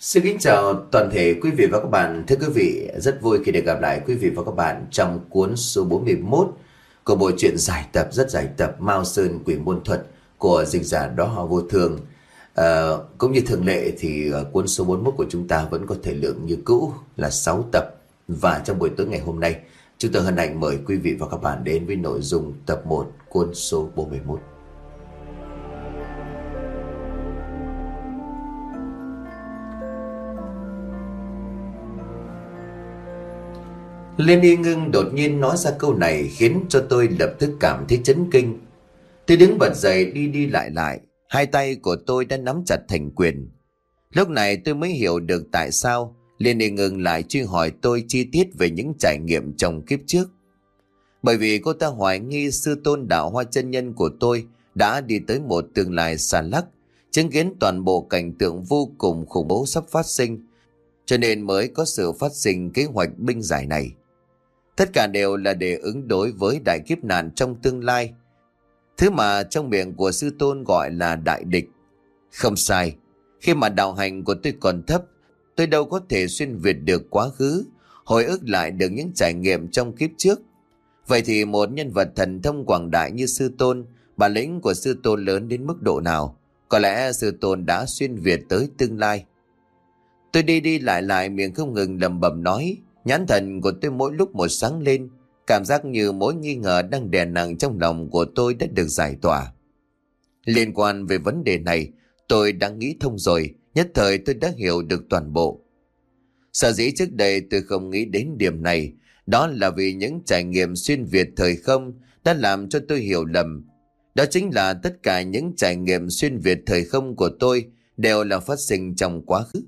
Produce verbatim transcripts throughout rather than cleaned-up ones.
Xin kính chào toàn thể quý vị và các bạn. Thưa quý vị, rất vui khi được gặp lại quý vị và các bạn trong cuốn số bốn mươi mốt của bộ truyện giải tập rất giải tập Mao Sơn Quỷ Môn Thuật của dịch giả Đó Họ Vô Thường. À, cũng như thường lệ thì cuốn số bốn mươi mốt của chúng ta vẫn có thời lượng như cũ là sáu tập. Và trong buổi tối ngày hôm nay, chúng tôi hân hạnh mời quý vị và các bạn đến với nội dung tập một cuốn số bốn mươi mốt. Liên Y Ngưng đột nhiên nói ra câu này khiến cho tôi lập tức cảm thấy chấn kinh. Tôi đứng bật dậy đi đi lại lại, hai tay của tôi đã nắm chặt thành quyền. Lúc này tôi mới hiểu được tại sao Liên Y Ngưng lại truy hỏi tôi chi tiết về những trải nghiệm trong kiếp trước. Bởi vì cô ta hoài nghi sư tôn Đạo Hoa chân nhân của tôi đã đi tới một tương lai xa lắc, chứng kiến toàn bộ cảnh tượng vô cùng khủng bố sắp phát sinh, cho nên mới có sự phát sinh kế hoạch binh giải này. Tất cả đều là để ứng đối với đại kiếp nạn trong tương lai, thứ mà trong miệng của sư tôn gọi là đại địch. Không sai, khi mà đạo hành của tôi còn thấp, tôi đâu có thể xuyên việt được quá khứ, hồi ức lại được những trải nghiệm trong kiếp trước. Vậy thì một nhân vật thần thông quảng đại như sư tôn, bản lĩnh của sư tôn lớn đến mức độ nào? Có lẽ sư tôn đã xuyên việt tới tương lai. Tôi đi đi lại lại, miệng không ngừng lẩm bẩm nói. Nhãn thần của tôi mỗi lúc một sáng lên, cảm giác như mối nghi ngờ đang đè nặng trong lòng của tôi đã được giải tỏa. Liên quan về vấn đề này, tôi đã nghĩ thông rồi, nhất thời tôi đã hiểu được toàn bộ. Sở dĩ trước đây tôi không nghĩ đến điểm này, đó là vì những trải nghiệm xuyên việt thời không đã làm cho tôi hiểu lầm. Đó chính là tất cả những trải nghiệm xuyên việt thời không của tôi đều là phát sinh trong quá khứ.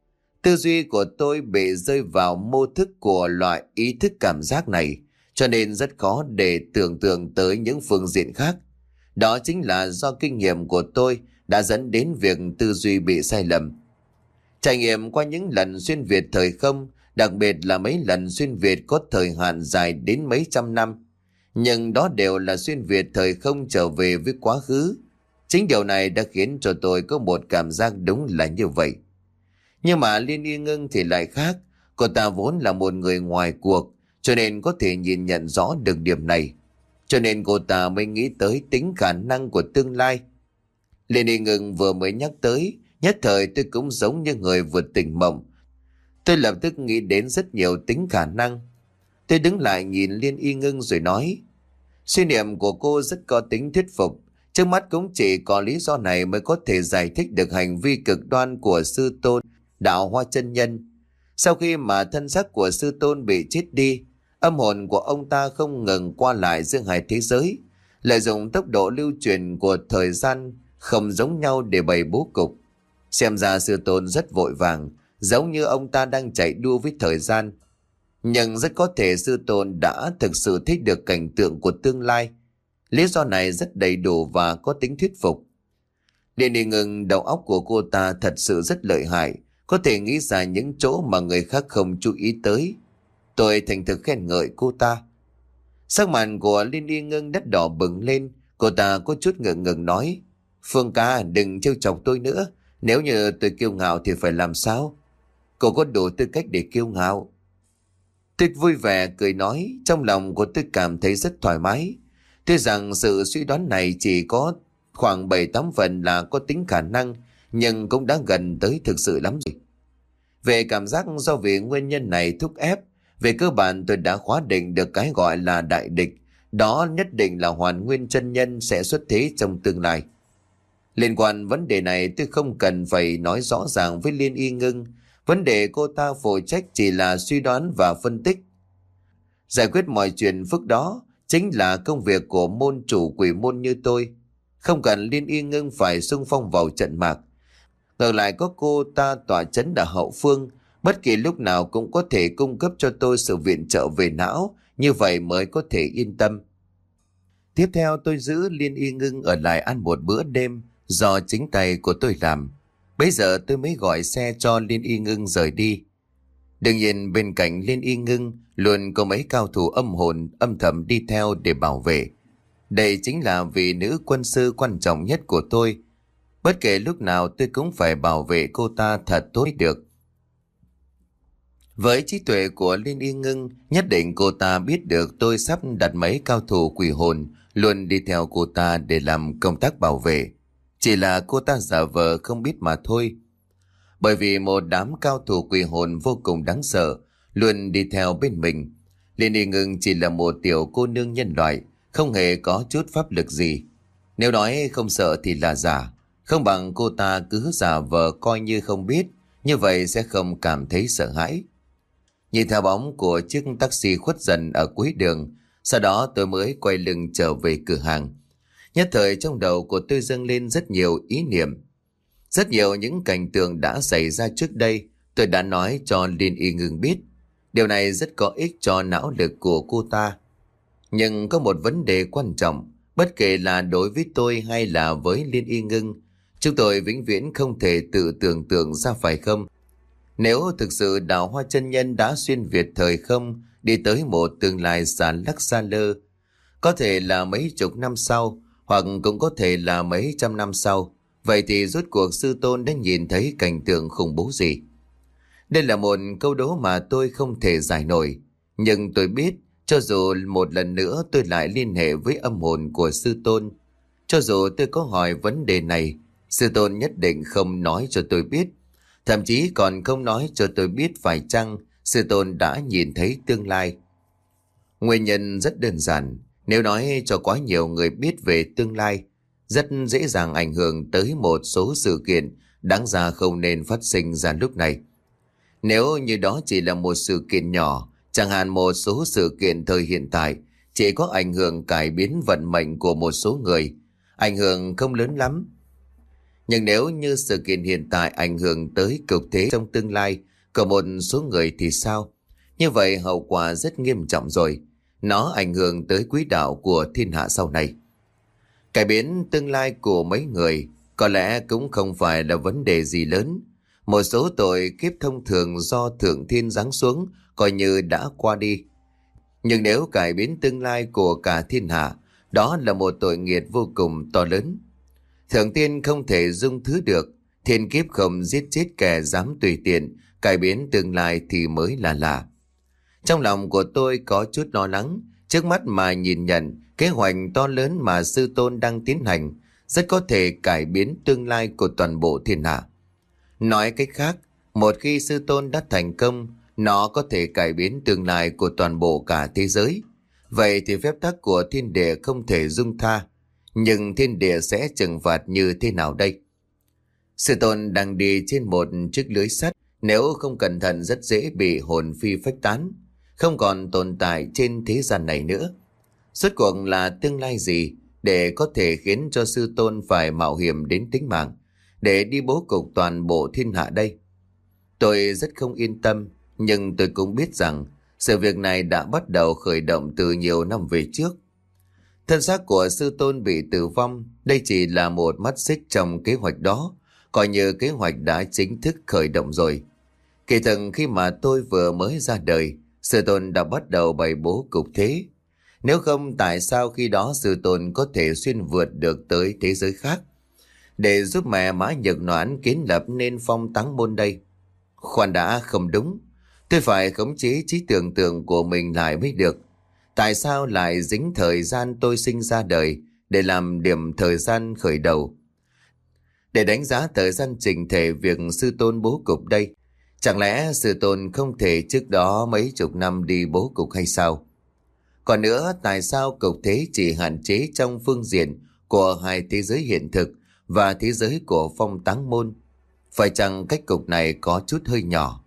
Tư duy của tôi bị rơi vào mô thức của loại ý thức cảm giác này, cho nên rất khó để tưởng tượng tới những phương diện khác. Đó chính là do kinh nghiệm của tôi đã dẫn đến việc tư duy bị sai lầm. Trải nghiệm qua những lần xuyên việt thời không, đặc biệt là mấy lần xuyên việt có thời hạn dài đến mấy trăm năm, nhưng đó đều là xuyên việt thời không trở về với quá khứ. Chính điều này đã khiến cho tôi có một cảm giác đúng là như vậy. Nhưng mà Liên Y Ngưng thì lại khác. Cô ta vốn là một người ngoài cuộc, cho nên có thể nhìn nhận rõ được điểm này. Cho nên cô ta mới nghĩ tới tính khả năng của tương lai. Liên Y Ngưng vừa mới nhắc tới, nhất thời tôi cũng giống như người vừa tỉnh mộng. Tôi lập tức nghĩ đến rất nhiều tính khả năng. Tôi đứng lại nhìn Liên Y Ngưng rồi nói, suy niệm của cô rất có tính thuyết phục. Trước mắt cũng chỉ có lý do này mới có thể giải thích được hành vi cực đoan của sư tôn Đạo Hoa chân nhân. Sau khi mà thân xác của sư tôn bị chết đi, âm hồn của ông ta không ngừng qua lại giữa hai thế giới, lợi dụng tốc độ lưu truyền của thời gian không giống nhau để bày bố cục. Xem ra sư tôn rất vội vàng, giống như ông ta đang chạy đua với thời gian. Nhưng rất có thể sư tôn đã thực sự thích được cảnh tượng của tương lai. Lý do này rất đầy đủ và có tính thuyết phục. Liên Y Ngưng, đầu óc của cô ta thật sự rất lợi hại, có thể nghĩ ra những chỗ mà người khác không chú ý tới. Tôi thành thực khen ngợi cô ta. Sắc mặt của Liên Y Ngưng đất đỏ bừng lên, cô ta có chút ngượng ngừng nói, Phương ca đừng trêu chọc tôi nữa, nếu như tôi kiêu ngạo thì phải làm sao? Cô có đủ tư cách để kiêu ngạo. Tôi vui vẻ cười nói, trong lòng của tôi cảm thấy rất thoải mái. Tuy rằng sự suy đoán này chỉ có khoảng bảy tám phần là có tính khả năng, nhưng cũng đã gần tới thực sự lắm rồi. Về cảm giác do vì nguyên nhân này thúc ép, về cơ bản tôi đã khóa định được cái gọi là đại địch, đó nhất định là Hoàn Nguyên chân nhân sẽ xuất thế trong tương lai. Liên quan vấn đề này tôi không cần phải nói rõ ràng với Liên Y Ngưng, vấn đề cô ta phụ trách chỉ là suy đoán và phân tích. Giải quyết mọi chuyện phức đó chính là công việc của môn chủ quỷ môn như tôi. Không cần Liên Y Ngưng phải xung phong vào trận mạc. Ngược lại có cô ta tỏa chấn ở hậu phương, bất kỳ lúc nào cũng có thể cung cấp cho tôi sự viện trợ về não, như vậy mới có thể yên tâm. Tiếp theo tôi giữ Liên Y Ngưng ở lại ăn một bữa đêm do chính tay của tôi làm. Bây giờ tôi mới gọi xe cho Liên Y Ngưng rời đi. Đương nhiên bên cạnh Liên Y Ngưng luôn có mấy cao thủ âm hồn âm thầm đi theo để bảo vệ. Đây chính là vị nữ quân sư quan trọng nhất của tôi. Bất kể lúc nào tôi cũng phải bảo vệ cô ta thật tốt được. Với trí tuệ của Liên Y Ngưng, nhất định cô ta biết được tôi sắp đặt mấy cao thủ quỷ hồn luôn đi theo cô ta để làm công tác bảo vệ. Chỉ là cô ta giả vờ không biết mà thôi. Bởi vì một đám cao thủ quỷ hồn vô cùng đáng sợ luôn đi theo bên mình. Liên Y Ngưng chỉ là một tiểu cô nương nhân loại, không hề có chút pháp lực gì. Nếu nói không sợ thì là giả, không bằng cô ta cứ giả vờ coi như không biết, như vậy sẽ không cảm thấy sợ hãi. Nhìn theo bóng của chiếc taxi khuất dần ở cuối đường, sau đó tôi mới quay lưng trở về cửa hàng. Nhất thời trong đầu của tôi dâng lên rất nhiều ý niệm. Rất nhiều những cảnh tượng đã xảy ra trước đây, tôi đã nói cho Liên Y Ngưng biết. Điều này rất có ích cho não lực của cô ta. Nhưng có một vấn đề quan trọng, bất kể là đối với tôi hay là với Liên Y Ngưng, chúng tôi vĩnh viễn không thể tự tưởng tượng ra, phải không? Nếu thực sự Đạo Hoa chân nhân đã xuyên việt thời không đi tới một tương lai xa lắc xa lơ, có thể là mấy chục năm sau, hoặc cũng có thể là mấy trăm năm sau, vậy thì rốt cuộc sư tôn đã nhìn thấy cảnh tượng khủng bố gì? Đây là một câu đố mà tôi không thể giải nổi, nhưng tôi biết cho dù một lần nữa tôi lại liên hệ với âm hồn của sư tôn, cho dù tôi có hỏi vấn đề này, sư tôn nhất định không nói cho tôi biết. Thậm chí còn không nói cho tôi biết phải chăng sư tôn đã nhìn thấy tương lai. Nguyên nhân rất đơn giản, nếu nói cho quá nhiều người biết về tương lai, rất dễ dàng ảnh hưởng tới một số sự kiện đáng ra không nên phát sinh ra lúc này. Nếu như đó chỉ là một sự kiện nhỏ, chẳng hạn một số sự kiện thời hiện tại, chỉ có ảnh hưởng cải biến vận mệnh của một số người, ảnh hưởng không lớn lắm. Nhưng nếu như sự kiện hiện tại ảnh hưởng tới cực thế trong tương lai của một số người thì sao? Như vậy hậu quả rất nghiêm trọng rồi. Nó ảnh hưởng tới quỹ đạo của thiên hạ sau này. Cải biến tương lai của mấy người có lẽ cũng không phải là vấn đề gì lớn. Một số tội kiếp thông thường do thượng thiên giáng xuống coi như đã qua đi. Nhưng nếu cải biến tương lai của cả thiên hạ, đó là một tội nghiệt vô cùng to lớn. Thượng tiên không thể dung thứ được, thiên kiếp không giết chết kẻ dám tùy tiện cải biến tương lai thì mới là lạ. Trong lòng của tôi có chút lo lắng, trước mắt mà nhìn nhận kế hoạch to lớn mà sư tôn đang tiến hành rất có thể cải biến tương lai của toàn bộ thiên hạ. Nói cách khác, một khi sư tôn đã thành công, nó có thể cải biến tương lai của toàn bộ cả thế giới. Vậy thì phép tắc của thiên địa không thể dung tha. Nhưng thiên địa sẽ trừng phạt như thế nào đây? Sư tôn đang đi trên một chiếc lưới sắt, nếu không cẩn thận rất dễ bị hồn phi phách tán, không còn tồn tại trên thế gian này nữa. Rốt cuộc là tương lai gì để có thể khiến cho sư tôn phải mạo hiểm đến tính mạng để đi bố cục toàn bộ thiên hạ đây? Tôi rất không yên tâm, nhưng tôi cũng biết rằng sự việc này đã bắt đầu khởi động từ nhiều năm về trước. Thân xác của sư tôn bị tử vong, đây chỉ là một mắt xích trong kế hoạch đó, coi như kế hoạch đã chính thức khởi động rồi. Kỳ thực khi mà tôi vừa mới ra đời, sư tôn đã bắt đầu bày bố cục thế. Nếu không, tại sao khi đó sư tôn có thể xuyên vượt được tới thế giới khác để giúp mẹ Mã Nhật Noãn kiến lập nên Phong Táng Môn đây? Khoan đã, không đúng. Tôi phải khống chế trí tưởng tượng của mình lại mới được. Tại sao lại dính thời gian tôi sinh ra đời để làm điểm thời gian khởi đầu? Để đánh giá thời gian trình thể việc sư tôn bố cục đây, chẳng lẽ sư tôn không thể trước đó mấy chục năm đi bố cục hay sao? Còn nữa, tại sao cục thế chỉ hạn chế trong phương diện của hai thế giới hiện thực và thế giới của Phong Táng Môn? Phải chăng cách cục này có chút hơi nhỏ?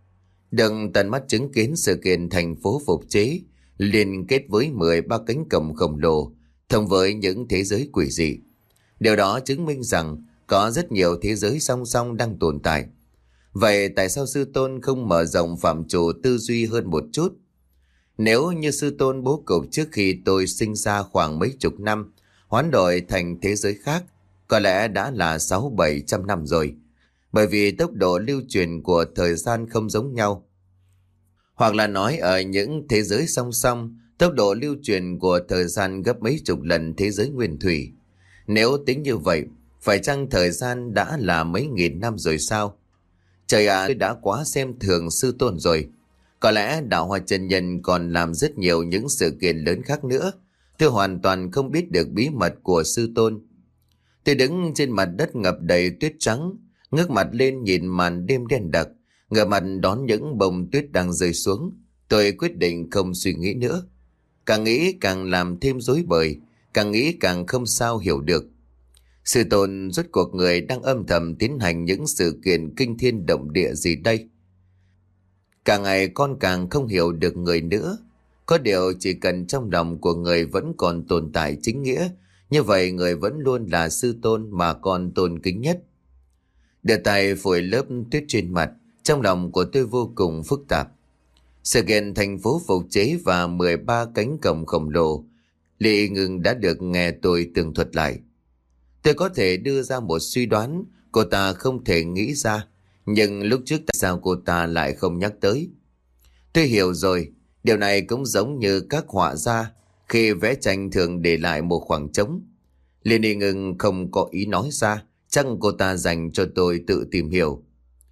Đừng tận mắt chứng kiến sự kiện thành phố phục chế liên kết với mười ba cánh cổng khổng lồ thông với những thế giới quỷ dị. Điều đó chứng minh rằng có rất nhiều thế giới song song đang tồn tại. Vậy tại sao sư tôn không mở rộng phạm trù tư duy hơn một chút? Nếu như sư tôn bố cục trước khi tôi sinh ra khoảng mấy chục năm, hoán đổi thành thế giới khác, có lẽ đã là sáu bảy trăm năm rồi. Bởi vì tốc độ lưu truyền của thời gian không giống nhau. Hoặc là nói ở những thế giới song song, tốc độ lưu truyền của thời gian gấp mấy chục lần thế giới nguyên thủy. Nếu tính như vậy, Phải chăng thời gian đã là mấy nghìn năm rồi sao? Trời ạ, tôi đã quá xem thường sư tôn rồi. Có lẽ đạo Hoa chân nhân còn làm rất nhiều những sự kiện lớn khác nữa. Tôi hoàn toàn không biết được bí mật của sư tôn. Tôi đứng trên mặt đất ngập đầy tuyết trắng, ngước mặt lên nhìn màn đêm đen đặc, ngửa mặt đón những bông tuyết đang rơi xuống. Tôi quyết định không suy nghĩ nữa. Càng nghĩ càng làm thêm rối bời, càng nghĩ càng không sao hiểu được. Sư tôn rốt cuộc người đang âm thầm tiến hành những sự kiện kinh thiên động địa gì đây? Càng ngày con càng không hiểu được người nữa. Có điều chỉ cần trong lòng của người vẫn còn tồn tại chính nghĩa, như vậy người vẫn luôn là sư tôn mà con tôn kính nhất. Đưa tay phủi lớp tuyết trên mặt, trong lòng của tôi vô cùng phức tạp. Sự kiện thành phố phục chế và mười ba cánh cổng khổng lồ, Lý Ngưng đã được nghe tôi tường thuật lại. Tôi có thể đưa ra một suy đoán cô ta không thể nghĩ ra, nhưng lúc trước tại sao cô ta lại không nhắc tới? Tôi hiểu rồi, điều này cũng giống như các họa gia khi vẽ tranh thường để lại một khoảng trống. Liên Y Ngưng không có ý nói ra, chắc cô ta dành cho tôi tự tìm hiểu.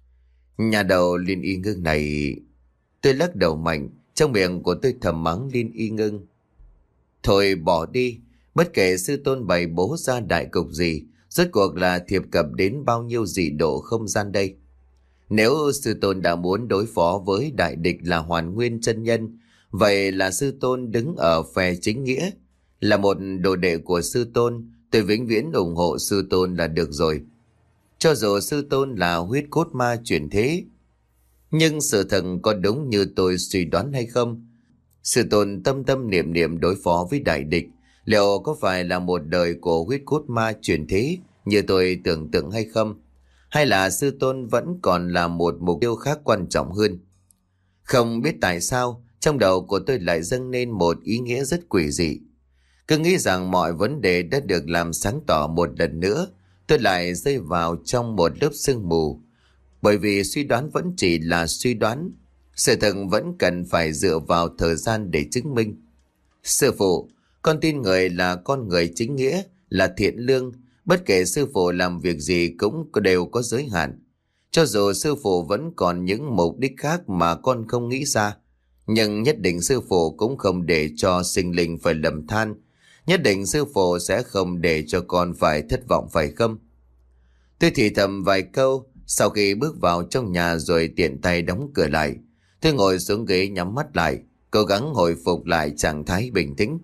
Nhà đầu Liên Y Ngưng này... Tôi lắc đầu mạnh, trong miệng của tôi thầm mắng Liên Y Ngưng. Thôi bỏ đi, bất kể sư tôn bày bố ra đại cục gì, rốt cuộc là thiệp cập đến bao nhiêu dị độ không gian đây. Nếu sư tôn đã muốn đối phó với đại địch là Hoàn Nguyên chân nhân, vậy là sư tôn đứng ở phe chính nghĩa. Là một đồ đệ của sư tôn, tôi vĩnh viễn ủng hộ sư tôn là được rồi. Cho dù sư tôn là huyết cốt ma chuyển thế, nhưng sự thật có đúng như tôi suy đoán hay không? Sư tôn tâm tâm niệm niệm đối phó với đại địch, liệu có phải là một đời của huyết cốt ma chuyển thế như tôi tưởng tượng hay không? Hay là sư tôn vẫn còn là một mục tiêu khác quan trọng hơn? Không biết tại sao, trong đầu của tôi lại dâng lên một ý nghĩa rất quỷ dị. Cứ nghĩ rằng mọi vấn đề đã được làm sáng tỏ một lần nữa, tôi lại rơi vào trong một lớp sương mù. Bởi vì suy đoán vẫn chỉ là suy đoán, sự thật vẫn cần phải dựa vào thời gian để chứng minh. Sư phụ, con tin người là con người chính nghĩa, là thiện lương. Bất kể sư phụ làm việc gì cũng đều có giới hạn. Cho dù sư phụ vẫn còn những mục đích khác mà con không nghĩ ra, nhưng nhất định sư phụ cũng không để cho sinh linh phải lầm than. Nhất định sư phụ sẽ không để cho con phải thất vọng phải không? Tôi thì thầm vài câu, sau khi bước vào trong nhà rồi tiện tay đóng cửa lại. Tôi ngồi xuống ghế nhắm mắt lại, cố gắng hồi phục lại trạng thái bình tĩnh.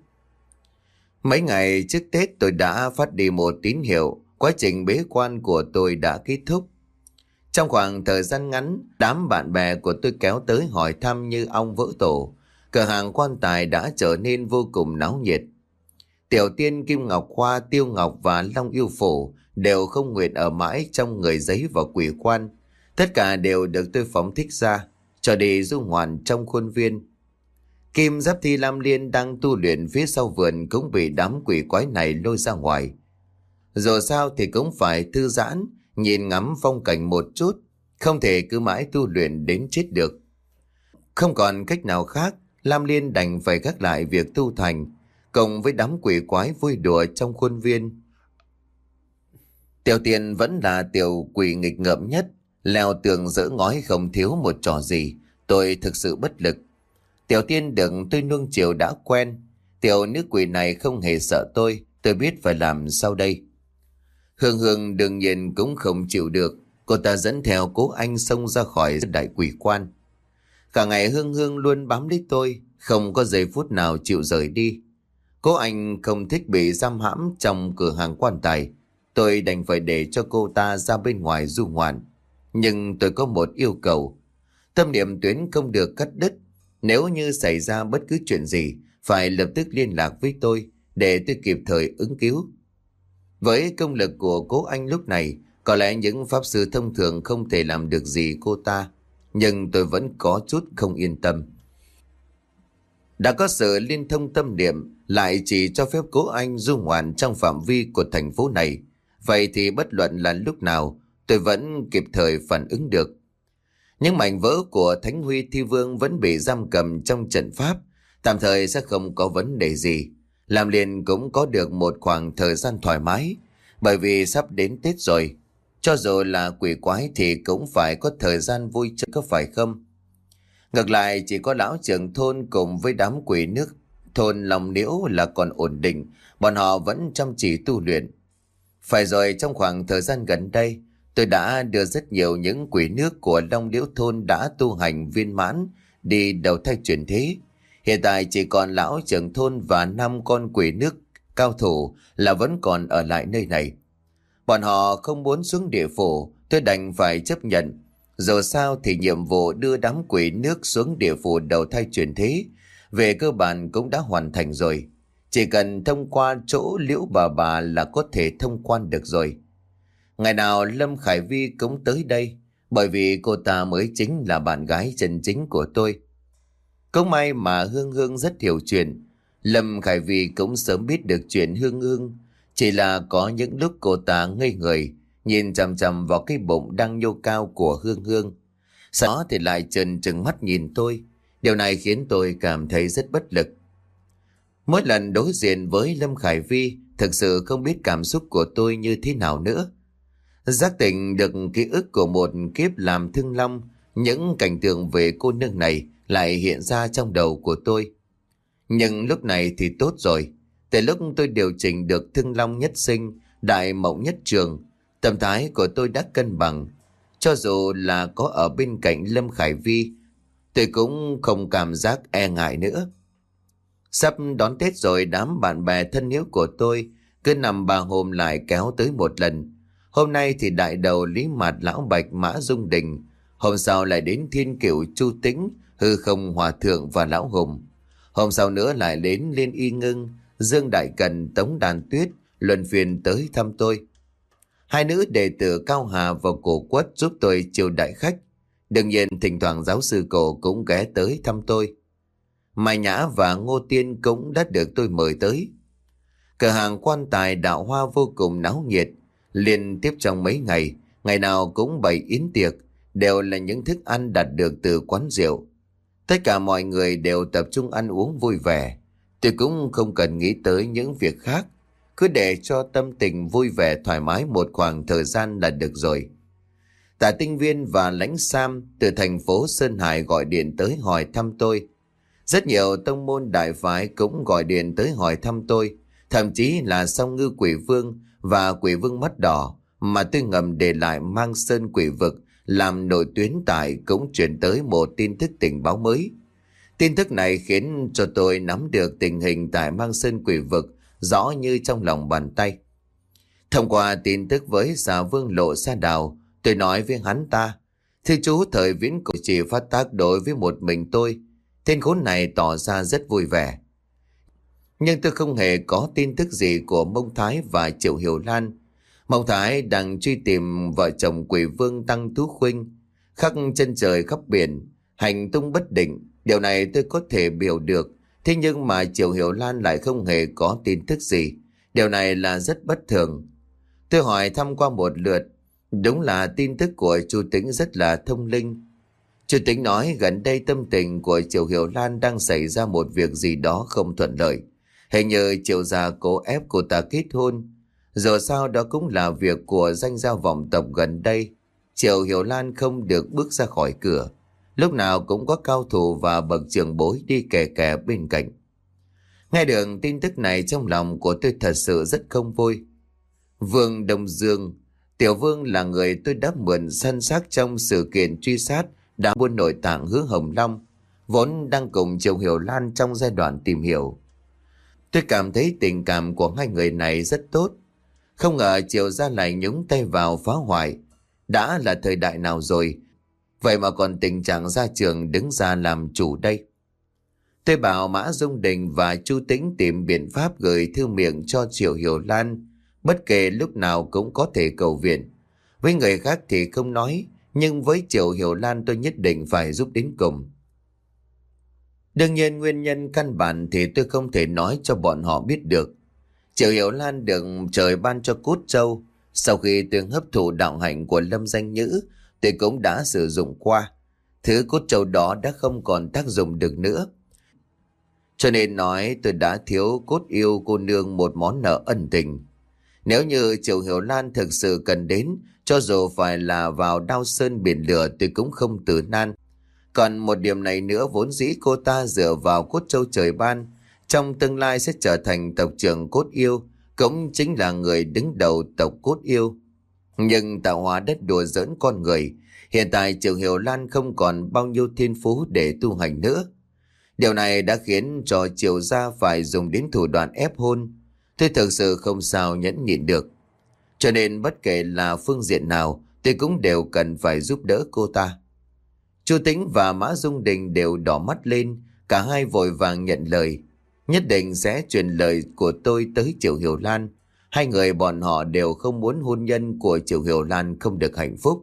Mấy ngày trước Tết tôi đã phát đi một tín hiệu, quá trình bế quan của tôi đã kết thúc. Trong khoảng thời gian ngắn, đám bạn bè của tôi kéo tới hỏi thăm như ong vỡ tổ. Cửa hàng quan tài đã trở nên vô cùng náo nhiệt. Tiểu Tiên, Kim Ngọc Hoa, Tiêu Ngọc và Long Yêu Phổ đều không nguyện ở mãi trong người giấy và quỷ quan. Tất cả đều được tôi phóng thích ra, cho đi du ngoạn trong khuôn viên. Kim Giáp Thi Lam Liên đang tu luyện phía sau vườn cũng bị đám quỷ quái này lôi ra ngoài. Dù sao thì cũng phải thư giãn, nhìn ngắm phong cảnh một chút, không thể cứ mãi tu luyện đến chết được. Không còn cách nào khác, Lam Liên đành phải gác lại việc tu thành, cùng với đám quỷ quái vui đùa trong khuôn viên. Tiểu Tiên vẫn là tiểu quỷ nghịch ngợm nhất, leo tường dỡ ngói không thiếu một trò gì, tôi thực sự bất lực. Tiểu Tiên được tôi nuông chiều đã quen, tiểu nữ quỷ này không hề sợ tôi, tôi biết phải làm sao đây. Hương Hương đương nhiên cũng không chịu được, cô ta dẫn theo Cố Anh xông ra khỏi đại quỷ quan. Cả ngày Hương Hương luôn bám lấy tôi, không có giây phút nào chịu rời đi. Cố Anh không thích bị giam hãm trong cửa hàng quan tài, tôi đành phải để cho cô ta ra bên ngoài du ngoạn. Nhưng tôi có một yêu cầu, tâm niệm tuyến không được cắt đứt. Nếu như xảy ra bất cứ chuyện gì, phải lập tức liên lạc với tôi để tôi kịp thời ứng cứu. Với công lực của Cố Anh lúc này, có lẽ những pháp sư thông thường không thể làm được gì cô ta, nhưng tôi vẫn có chút không yên tâm. Đã có sự liên thông tâm niệm, lại chỉ cho phép Cố Anh du ngoạn trong phạm vi của thành phố này. Vậy thì bất luận là lúc nào, tôi vẫn kịp thời phản ứng được. Những mảnh vỡ của Thánh Huy Thi Vương vẫn bị giam cầm trong trận pháp, tạm thời sẽ không có vấn đề gì. Làm liền cũng có được một khoảng thời gian thoải mái, Bởi vì sắp đến Tết rồi, cho dù là quỷ quái thì cũng phải có thời gian vui chơi, có phải không? Ngược lại chỉ có lão trưởng thôn cùng với đám quỷ nước thôn lòng liễu là còn ổn định, bọn họ vẫn chăm chỉ tu luyện. Phải rồi, trong khoảng thời gian gần đây, tôi đã đưa rất nhiều những quỷ nước của Long Liễu thôn đã tu hành viên mãn đi đầu thai chuyển thế. Hiện tại chỉ còn lão trưởng thôn và năm con quỷ nước cao thủ là vẫn còn ở lại nơi này. Bọn họ không muốn xuống địa phủ, tôi đành phải chấp nhận. Dù sao thì nhiệm vụ đưa đám quỷ nước xuống địa phủ đầu thai chuyển thế về cơ bản cũng đã hoàn thành rồi. Chỉ cần thông qua chỗ Liễu bà bà là có thể thông quan được rồi. Ngày nào Lâm Khải Vi cũng tới đây, bởi vì cô ta mới chính là bạn gái chân chính của tôi. Cũng may mà Hương Hương rất hiểu chuyện. Lâm Khải Vi cũng sớm biết được chuyện Hương Hương. Chỉ là có những lúc cô ta ngây người, nhìn chằm chằm vào cái bụng đang nhô cao của Hương Hương. Sau đó thì lại trừng trừng mắt nhìn tôi. Điều này khiến tôi cảm thấy rất bất lực. Mỗi lần đối diện với Lâm Khải Vi, thực sự không biết cảm xúc của tôi như thế nào nữa. Giác tỉnh được ký ức của một kiếp làm thương long, những cảnh tượng về cô nương này lại hiện ra trong đầu của tôi. Nhưng lúc này thì tốt rồi. Từ lúc tôi điều chỉnh được thương long nhất sinh, đại mộng nhất trường, tâm thái của tôi đã cân bằng. Cho dù là có ở bên cạnh Lâm Khải Vi, tôi cũng không cảm giác e ngại nữa. Sắp đón Tết rồi, đám bạn bè thân hiếu của tôi cứ nằm ba hôm lại kéo tới một lần. Hôm nay thì đại đầu Lý Mạt, Lão Bạch, Mã Dung Đình. Hôm sau lại đến Thiên Cửu, Chu Tĩnh, Hư Không Hòa Thượng và Lão Hùng. Hôm sau nữa lại đến Liên Y Ngưng, Dương Đại Cần, Tống Đàn Tuyết luân phiên tới thăm tôi. Hai nữ đệ tử Cao Hà và Cổ Quất giúp tôi chiêu đại khách. Đương nhiên thỉnh thoảng giáo sư Cổ cũng ghé tới thăm tôi. Mai Nhã và Ngô Tiên cũng đã được tôi mời tới. Cửa hàng quan tài Đạo Hoa vô cùng náo nhiệt. Liên tiếp trong mấy ngày, ngày nào cũng bày yến tiệc, đều là những thức ăn đạt được từ quán rượu. Tất cả mọi người đều tập trung ăn uống vui vẻ. Tôi cũng không cần nghĩ tới những việc khác, cứ để cho tâm tình vui vẻ thoải mái một khoảng thời gian là được rồi. Tả Tinh Viên và Lãnh Sam từ thành phố Sơn Hải gọi điện tới hỏi thăm tôi. Rất nhiều tông môn đại phái cũng gọi điện tới hỏi thăm tôi, thậm chí là Song Ngư Quỷ Vương và Quỷ Vương Mắt Đỏ mà tôi ngầm để lại Mang Sơn Quỷ Vực làm nội tuyến tại cũng chuyển tới một tin tức tình báo mới. Tin tức này khiến cho tôi nắm được tình hình tại Mang Sơn Quỷ Vực rõ như trong lòng bàn tay. Thông qua tin tức với Xà Vương Lộ Sa Đào, tôi nói với hắn ta, thưa chú, thời viễn cổ chỉ phát tác đối với một mình tôi. Tên khốn này tỏ ra rất vui vẻ. Nhưng tôi không hề có tin tức gì của Mông Thái và Triệu Hiểu Lan. Mông Thái đang truy tìm vợ chồng Quỷ Vương Tăng Tú Khuynh, khắp chân trời khắp biển, hành tung bất định. Điều này tôi có thể biểu được. Thế nhưng mà Triệu Hiểu Lan lại không hề có tin tức gì. Điều này là rất bất thường. Tôi hỏi thăm qua một lượt. Đúng là tin tức của Chu Tĩnh rất là thông linh. Chu Tĩnh nói gần đây tâm tình của Triệu Hiểu Lan đang xảy ra một việc gì đó không thuận lợi. Hình như Triệu gia cố ép cô ta kết hôn. Dù sao đó cũng là việc của danh gia vọng tộc gần đây. Triệu Hiểu Lan không được bước ra khỏi cửa. Lúc nào cũng có cao thủ và bậc trưởng bối đi kè kè bên cạnh. Nghe được tin tức này trong lòng của tôi thật sự rất không vui. Vương Đông Dương, Tiểu Vương là người tôi đã mượn săn xác trong sự kiện truy sát đã buôn nội tạng Hứa Hồng Long, vốn đang cùng Triệu Hiểu Lan trong giai đoạn tìm hiểu. Tôi cảm thấy tình cảm của hai người này rất tốt. Không ngờ Triệu gia lại nhúng tay vào phá hoại. Đã là thời đại nào rồi, vậy mà còn tình trạng gia trưởng đứng ra làm chủ đây. Tôi bảo Mã Dung Đình và Chu Tĩnh tìm biện pháp gửi thư miệng cho Triệu Hiểu Lan, bất kể lúc nào cũng có thể cầu viện. Với người khác thì không nói, nhưng với Triệu Hiểu Lan tôi nhất định phải giúp đến cùng. Đương nhiên nguyên nhân căn bản thì tôi không thể nói cho bọn họ biết được. Triệu Hiểu Lan được trời ban cho cốt trâu. Sau khi tôi hấp thụ đạo hạnh của Lâm Danh Nhữ, tôi cũng đã sử dụng qua. Thứ cốt trâu đó đã không còn tác dụng được nữa. Cho nên nói tôi đã thiếu cốt yêu cô nương một món nợ ân tình. Nếu như Triệu Hiểu Lan thực sự cần đến, cho dù phải là vào đao sơn biển lửa tôi cũng không từ nan. Còn một điểm này nữa, vốn dĩ cô ta dựa vào cốt châu trời ban, trong tương lai sẽ trở thành tộc trưởng cốt yêu, cũng chính là người đứng đầu tộc cốt yêu. Nhưng tạo hóa đất đùa giỡn con người, hiện tại Triệu Hiểu Lan không còn bao nhiêu thiên phú để tu hành nữa. Điều này đã khiến cho Triệu gia phải dùng đến thủ đoạn ép hôn. Tôi thực sự không sao nhẫn nhịn được. Cho nên bất kể là phương diện nào, tôi cũng đều cần phải giúp đỡ cô ta. Chu Tĩnh và Mã Dung Đình đều đỏ mắt lên, cả hai vội vàng nhận lời. Nhất định sẽ truyền lời của tôi tới Triệu Hiểu Lan. Hai người bọn họ đều không muốn hôn nhân của Triệu Hiểu Lan không được hạnh phúc.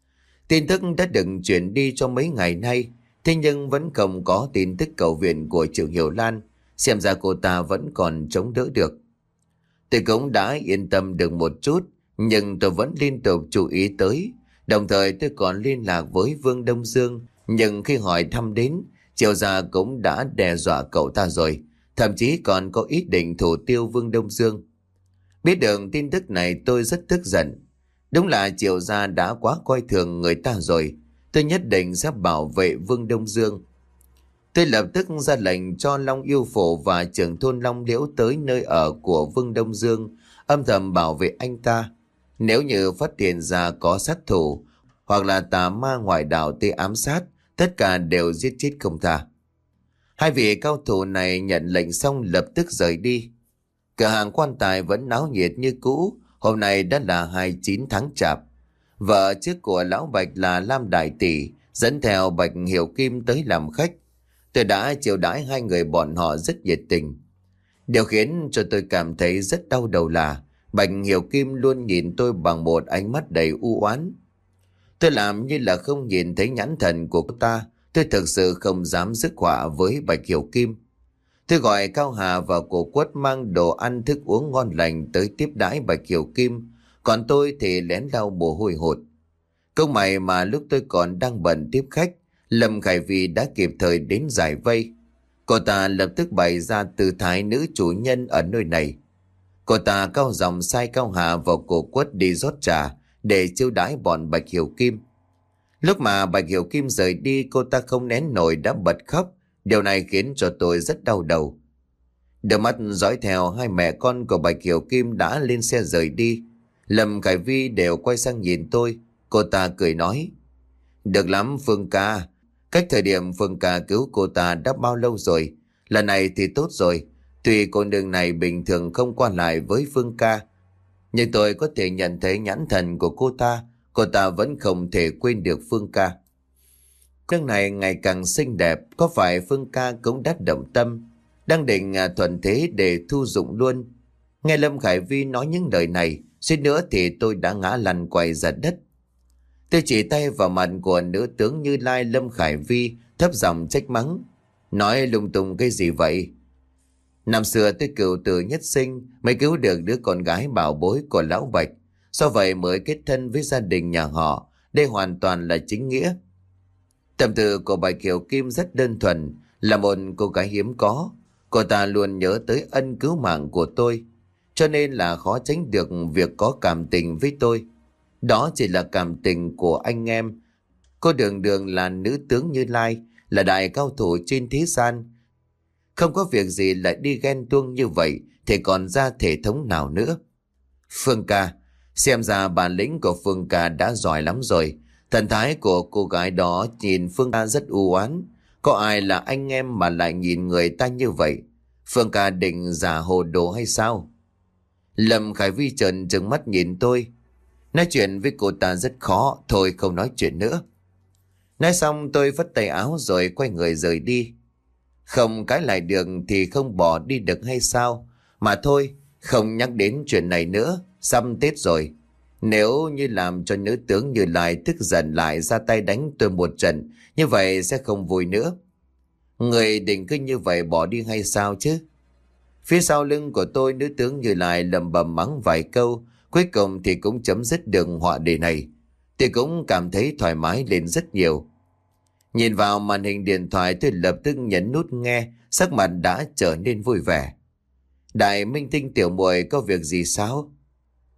Tin tức đã được chuyển đi cho mấy ngày nay, thế nhưng vẫn không có tin tức cầu viện của Triệu Hiểu Lan. Xem ra cô ta vẫn còn chống đỡ được. Tôi cũng đã yên tâm được một chút, nhưng tôi vẫn liên tục chú ý tới. Đồng thời tôi còn liên lạc với Vương Đông Dương, nhưng khi hỏi thăm đến, Triệu gia cũng đã đe dọa cậu ta rồi, thậm chí còn có ý định thủ tiêu Vương Đông Dương. Biết được tin tức này tôi rất tức giận. Đúng là Triệu gia đã quá coi thường người ta rồi. Tôi nhất định sẽ bảo vệ Vương Đông Dương. Tôi lập tức ra lệnh cho Long Yêu Phổ và trưởng thôn Long Liễu tới nơi ở của Vương Đông Dương, âm thầm bảo vệ anh ta. Nếu như phát hiện ra có sát thủ hoặc là tà ma ngoại đạo tới ám sát, tất cả đều giết chết không tha. Hai vị cao thủ này nhận lệnh xong lập tức rời đi. Cửa hàng quan tài vẫn náo nhiệt như cũ. Hôm nay đã là hai mươi chín tháng chạp. Vợ trước của lão Bạch là Lam Đại Tỷ dẫn theo Bạch Hiểu Kim tới làm khách. Tôi đã chiêu đãi hai người bọn họ rất nhiệt tình. Điều khiến cho tôi cảm thấy rất đau đầu là Bạch Hiểu Kim luôn nhìn tôi bằng một ánh mắt đầy u oán. Tôi làm như là không nhìn thấy nhãn thần của cô ta. Tôi thực sự không dám rước họa với Bạch Hiểu Kim. Tôi gọi Cao Hà và Cổ Quất mang đồ ăn thức uống ngon lành tới tiếp đãi Bạch Hiểu Kim. Còn tôi thì lén lau mồ hôi hột. Câu mày mà lúc tôi còn đang bận tiếp khách, Lâm Khải Vi đã kịp thời đến giải vây. Cô ta lập tức bày ra tư thái nữ chủ nhân ở nơi này. Cô ta cao giọng sai Cao Hà và Cổ Quất đi rót trà để chiêu đãi bọn Bạch Hiểu Kim. Lúc mà Bạch Hiểu Kim rời đi, cô ta không nén nổi đã bật khóc. Điều này khiến cho tôi rất đau đầu. Đôi mắt dõi theo hai mẹ con của Bạch Hiểu Kim đã lên xe rời đi. Lâm Khải Vi đều quay sang nhìn tôi. Cô ta cười nói: "Được lắm Phương ca. Cách thời điểm Phương ca cứu cô ta đã bao lâu rồi? Lần này thì tốt rồi. Tuy cô nương này bình thường không qua lại với Phương ca, nhưng tôi có thể nhận thấy nhãn thần của cô ta. Cô ta vẫn không thể quên được Phương ca. Nương này ngày càng xinh đẹp. Có phải Phương ca cũng đã động tâm, đang định thuận thế để thu dụng luôn?" Nghe Lâm Khải Vi nói những lời này, suýt nữa thì tôi đã ngã lăn quay ra đất. Tôi chỉ tay vào mặt của nữ tướng Như Lai Lâm Khải Vi, thấp giọng trách mắng: "Nói lung tung cái gì vậy? Năm xưa tôi cựu tử nhất sinh mới cứu được đứa con gái bảo bối của lão Bạch, do vậy mới kết thân với gia đình nhà họ. Đây hoàn toàn là chính nghĩa." Tâm tư của Bạch Hiểu Kim rất đơn thuần, là một cô gái hiếm có. Cô ta luôn nhớ tới ân cứu mạng của tôi, cho nên là khó tránh được việc có cảm tình với tôi. Đó chỉ là cảm tình của anh em. Cô đường đường là nữ tướng Như Lai, là đại cao thủ trên thế gian. Không có việc gì lại đi ghen tuông như vậy thì còn ra thể thống nào nữa. Phương ca, xem ra bản lĩnh của Phương ca đã giỏi lắm rồi. Thần thái của cô gái đó nhìn Phương ca rất u oán. Có ai là anh em mà lại nhìn người ta như vậy? Phương ca định giả hồ đồ hay sao? Lâm Khải Vi trợn trừng mắt nhìn tôi. Nói chuyện với cô ta rất khó, thôi không nói chuyện nữa. Nói xong tôi vất tay áo rồi quay người rời đi. Không cãi lại được thì không bỏ đi được hay sao? Mà thôi, không nhắc đến chuyện này nữa, sắp Tết rồi. Nếu như làm cho nữ tướng Như Lai tức giận lại ra tay đánh tôi một trận, như vậy sẽ không vui nữa. Người định cứ như vậy bỏ đi hay sao chứ? Phía sau lưng của tôi, nữ tướng Như Lai lầm bầm mắng vài câu, cuối cùng thì cũng chấm dứt được họa đề này. Tôi cũng cảm thấy thoải mái lên rất nhiều. Nhìn vào màn hình điện thoại, tôi lập tức nhấn nút nghe, sắc mặt đã trở nên vui vẻ. Đại Minh Tinh tiểu muội có việc gì sao?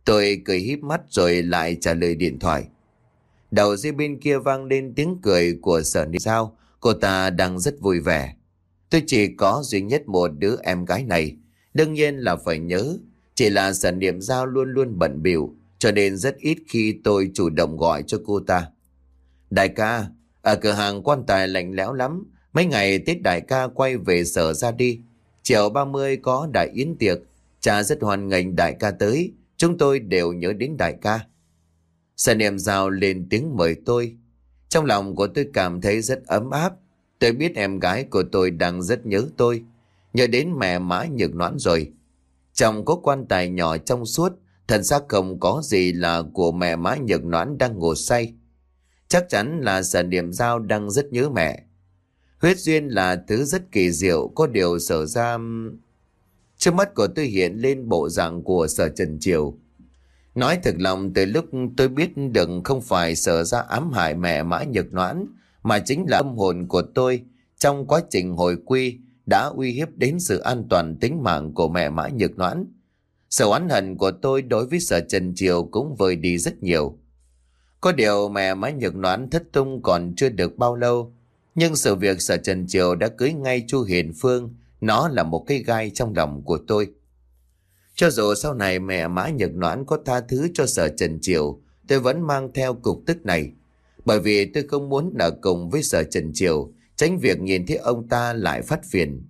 Tôi cười híp mắt rồi lại trả lời điện thoại. Đầu dây bên kia vang lên tiếng cười của Sở Niệm Giao. Cô ta đang rất vui vẻ. Tôi chỉ có duy nhất một đứa em gái này, đương nhiên là phải nhớ. Chỉ là Sở Niệm Giao luôn luôn bận bịu, cho nên rất ít khi tôi chủ động gọi cho cô ta. Đại ca, ở cửa hàng quan tài lạnh lẽo lắm. Mấy ngày Tết đại ca quay về Sở ra đi. Chiều ba mươi có đại yến tiệc. Cha rất hoan nghênh đại ca tới. Chúng tôi đều nhớ đến đại ca. Sở Niệm Giao lên tiếng mời tôi. Trong lòng của tôi cảm thấy rất ấm áp. Tôi biết em gái của tôi đang rất nhớ tôi. Nhớ đến mẹ Mã Nhược Noãn rồi. Trong có quan tài nhỏ trong suốt, thật xác không có gì là của mẹ Mã Nhược Noãn đang ngủ say. Chắc chắn là Sở Niệm Giao đang rất nhớ mẹ. Huyết duyên là thứ rất kỳ diệu, có điều Sở ra... Trước mắt của tôi hiện lên bộ dạng của Sở Trần Triều. Nói thật lòng, từ lúc tôi biết được không phải Sở ra ám hại mẹ Mã Nhược Noãn, mà chính là âm hồn của tôi trong quá trình hồi quy đã uy hiếp đến sự an toàn tính mạng của mẹ Mã Nhược Noãn. Sự oán hận của tôi đối với Sở Trần Triều cũng vơi đi rất nhiều. Có điều mẹ Mã Nhược Noãn thất tung còn chưa được bao lâu, nhưng sự việc Sở Trần Triều đã cưới ngay Chu Hiền Phương, nó là một cái gai trong lòng của tôi. Cho dù sau này mẹ Mã Nhược Noãn có tha thứ cho Sở Trần Triều, tôi vẫn mang theo cục tức này. Bởi vì tôi không muốn ở cùng với Sở Trần Triều, tránh việc nhìn thấy ông ta lại phát phiền.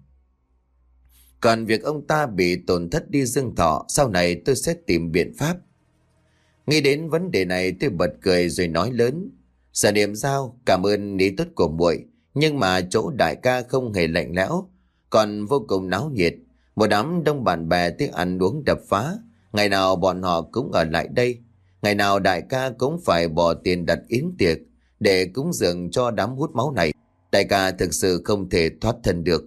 Còn việc ông ta bị tổn thất đi dương thọ, sau này tôi sẽ tìm biện pháp. Nghĩ đến vấn đề này tôi bật cười rồi nói lớn. Sở Niệm Giao, cảm ơn ý tốt của muội, nhưng mà chỗ đại ca không hề lạnh lẽo, còn vô cùng náo nhiệt. Một đám đông bạn bè tới ăn uống đập phá. Ngày nào bọn họ cũng ở lại đây. Ngày nào đại ca cũng phải bỏ tiền đặt yến tiệc để cúng dường cho đám hút máu này. Đại ca thực sự không thể thoát thân được.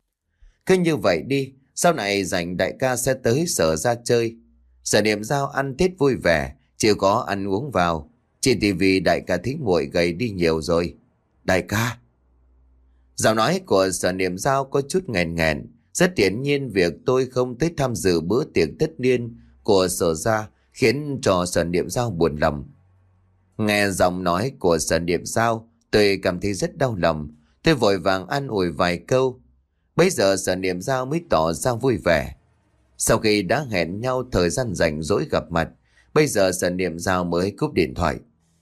Cứ như vậy đi, sau này rảnh đại ca sẽ tới Sở ra chơi. Sở Niệm Giao ăn Tết vui vẻ, chỉ có ăn uống vào. Chỉ thì vì đại ca thích muội gầy đi nhiều rồi. Đại ca. Giọng nói của Sở Niệm Giao có chút nghẹn nghẹn. Rất hiển nhiên việc tôi không tới tham dự bữa tiệc tất niên của Sở ra khiến cho Sở Niệm Giao buồn lòng. Nghe giọng nói của Sở Niệm Giao, tôi cảm thấy rất đau lòng. Tôi vội vàng an ủi vài câu. Bây giờ Sở Niệm Giao mới tỏ ra vui vẻ. Sau khi đã hẹn nhau thời gian rảnh rỗi gặp mặt, bây giờ Sở Niệm Giao mới cúp điện thoại.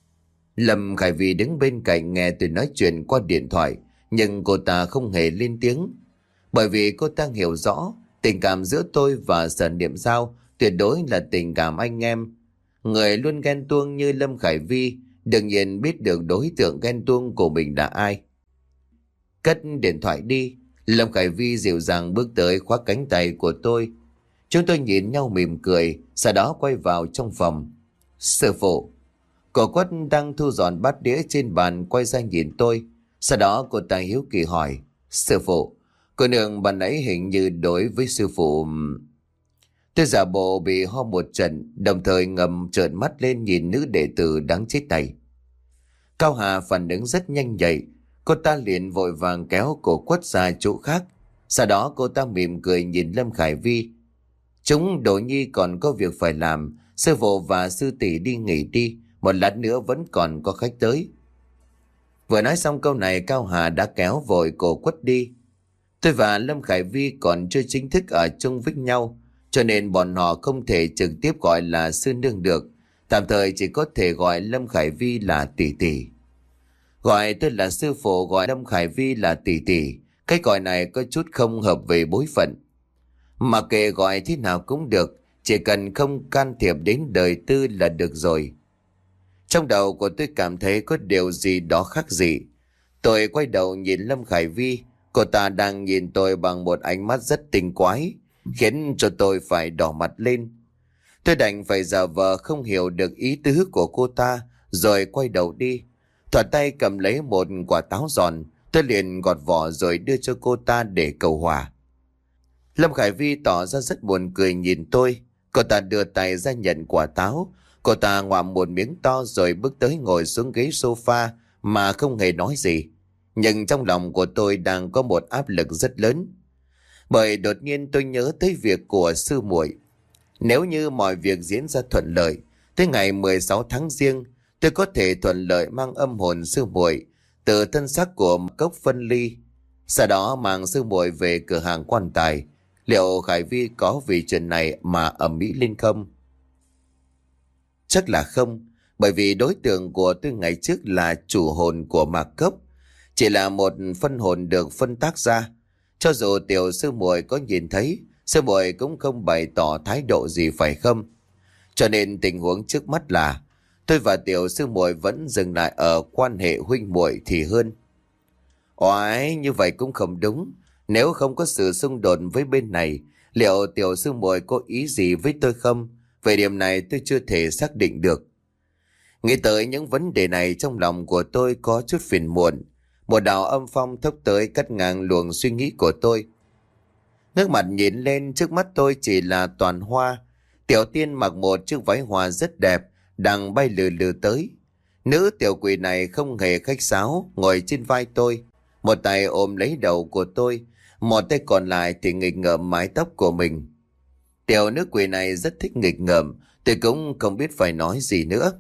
Lâm Khải Vi đứng bên cạnh nghe tôi nói chuyện qua điện thoại, nhưng cô ta không hề lên tiếng. Bởi vì cô ta hiểu rõ tình cảm giữa tôi và Sở Niệm Giao tuyệt đối là tình cảm anh em. Người luôn ghen tuông như Lâm Khải Vi đương nhiên biết được đối tượng ghen tuông của mình là ai. Cất điện thoại đi, Lâm Khải Vi dịu dàng bước tới khóa cánh tay của tôi. Chúng tôi nhìn nhau mỉm cười, sau đó quay vào trong phòng. Sư phụ. Cô Quất đang thu dọn bát đĩa trên bàn quay ra nhìn tôi. Sau đó cô ta hiếu kỳ hỏi. Sư phụ, cô nương bạn nãy hình như đối với sư phụ... Tôi giả bộ bị ho một trận, đồng thời ngầm trợn mắt lên nhìn nữ đệ tử đáng chết này. Cao Hà phản ứng rất nhanh nhạy. Cô ta liền vội vàng kéo cổ Quất ra chỗ khác. Sau đó cô ta mỉm cười nhìn Lâm Khải Vi. Chúng Đỗ Nhi còn có việc phải làm. Sư phụ và sư tỷ đi nghỉ đi. Một lát nữa vẫn còn có khách tới. Vừa nói xong câu này, Cao Hà đã kéo vội cổ Quất đi. Tôi và Lâm Khải Vi còn chưa chính thức ở chung với nhau, cho nên bọn họ không thể trực tiếp gọi là sư nương được. Tạm thời chỉ có thể gọi Lâm Khải Vi là tỷ tỷ. Gọi tôi là sư phụ, gọi Lâm Khải Vi là tỷ tỷ, cái gọi này có chút không hợp về bối phận. Mà kệ gọi thế nào cũng được, chỉ cần không can thiệp đến đời tư là được rồi. Trong đầu của tôi cảm thấy có điều gì đó khác dị. Tôi quay đầu nhìn Lâm Khải Vi. Cô ta đang nhìn tôi bằng một ánh mắt rất tinh quái, khiến cho tôi phải đỏ mặt lên. Tôi đành phải giả vờ không hiểu được ý tứ của cô ta, rồi quay đầu đi. Thỏ tay cầm lấy một quả táo giòn, tôi liền gọt vỏ rồi đưa cho cô ta để cầu hòa. Lâm Khải Vi tỏ ra rất buồn cười nhìn tôi. Cô ta đưa tay ra nhận quả táo. Cô ta ngoạm một miếng to rồi bước tới ngồi xuống ghế sofa mà không hề nói gì. Nhưng trong lòng của tôi đang có một áp lực rất lớn. Bởi đột nhiên tôi nhớ tới việc của sư muội. Nếu như mọi việc diễn ra thuận lợi, tới ngày mười sáu tháng Giêng, tôi có thể thuận lợi mang âm hồn sư muội từ thân xác của cốc phân ly, sau đó mang sư muội về cửa hàng quan tài. Liệu Khải Vi có vì chuyện này mà ầm ĩ lên không? Chắc là không, bởi vì đối tượng của tôi ngày trước là chủ hồn của mạc cốc, chỉ là một phân hồn được phân tác ra. Cho dù tiểu sư muội có nhìn thấy, sư muội cũng không bày tỏ thái độ gì, phải không? Cho nên tình huống trước mắt là tôi và tiểu sư muội vẫn dừng lại ở quan hệ huynh muội thì hơn. Oái, như vậy cũng không đúng. Nếu không có sự xung đột với bên này, liệu tiểu sư muội có ý gì với tôi không? Về điểm này tôi chưa thể xác định được. Nghĩ tới những vấn đề này, trong lòng của tôi có chút phiền muộn. Một đạo âm phong thốc tới cắt ngang luồng suy nghĩ của tôi. Ngước mặt nhìn lên, trước mắt tôi chỉ là toàn hoa. Tiểu Tiên mặc một chiếc váy hoa rất đẹp, đang bay lừ lừ tới. Nữ tiểu quỷ này không hề khách sáo, ngồi trên vai tôi. Một tay ôm lấy đầu của tôi, một tay còn lại thì nghịch ngợm mái tóc của mình. Tiểu nữ quỷ này rất thích nghịch ngợm, tôi cũng không biết phải nói gì nữa.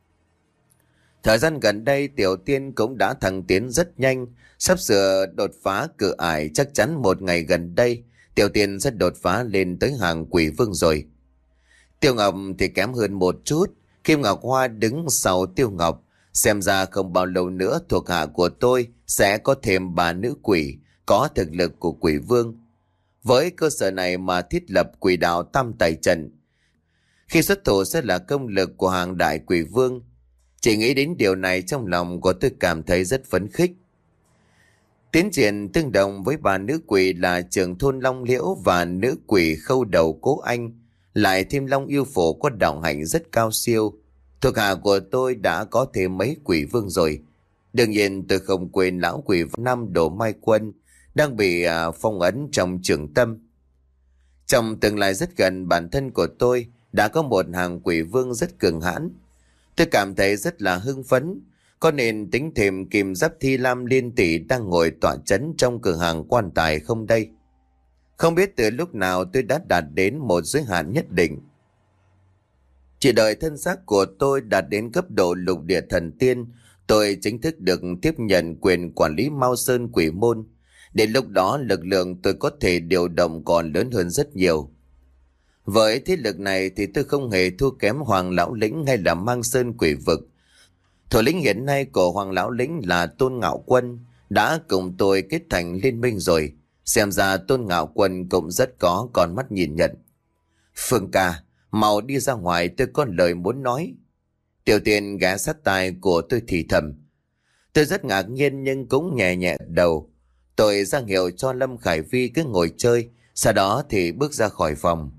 Thời gian gần đây Tiểu Tiên cũng đã thăng tiến rất nhanh, sắp sửa đột phá cửa ải. Chắc chắn một ngày gần đây Tiểu Tiên sẽ đột phá lên tới hàng quỷ vương rồi. Tiêu Ngọc thì kém hơn một chút. Kim Ngọc Hoa đứng sau Tiêu Ngọc. Xem ra không bao lâu nữa thuộc hạ của tôi sẽ có thêm ba nữ quỷ có thực lực của quỷ vương. Với cơ sở này mà thiết lập quỷ đạo tam tài trận, khi xuất thủ sẽ là công lực của hàng đại quỷ vương. Chỉ nghĩ đến điều này, trong lòng của tôi cảm thấy rất phấn khích. Tiến triển tương đồng với bà nữ quỷ là trưởng thôn Long Liễu và nữ quỷ khâu đầu Cố Anh, lại thêm Long Yêu Phổ có đạo hạnh rất cao siêu. Thuộc hạ của tôi đã có thêm mấy quỷ vương rồi. Đương nhiên tôi không quên lão quỷ năm Đồ Mai Quân đang bị à, phong ấn trong trường tâm. Trong tương lai rất gần, bản thân của tôi đã có một hàng quỷ vương rất cường hãn. Tôi cảm thấy rất là hưng phấn. Có nên tính thêm Kim Giáp Thi Lam Liên Tỷ đang ngồi tọa chấn trong cửa hàng quan tài không đây? Không biết từ lúc nào tôi đã đạt đến một giới hạn nhất định. Chỉ đợi thân xác của tôi đạt đến cấp độ lục địa thần tiên, tôi chính thức được tiếp nhận quyền quản lý Mao Sơn Quỷ Môn. Đến lúc đó lực lượng tôi có thể điều động còn lớn hơn rất nhiều. Với thế lực này thì tôi không hề thua kém Hoàng Lão Lĩnh hay là Mang Sơn Quỷ Vực. Thủ lĩnh hiện nay của Hoàng Lão Lĩnh là Tôn Ngạo Quân, đã cùng tôi kết thành liên minh rồi. Xem ra Tôn Ngạo Quân cũng rất có con mắt nhìn nhận. Phương ca, mau đi ra ngoài, tôi có lời muốn nói. Tiểu Tiên ghé sát tai của tôi thì thầm. Tôi rất ngạc nhiên nhưng cũng nhẹ nhẹ đầu. Tôi ra hiệu cho Lâm Khải Vi cứ ngồi chơi, sau đó thì bước ra khỏi phòng.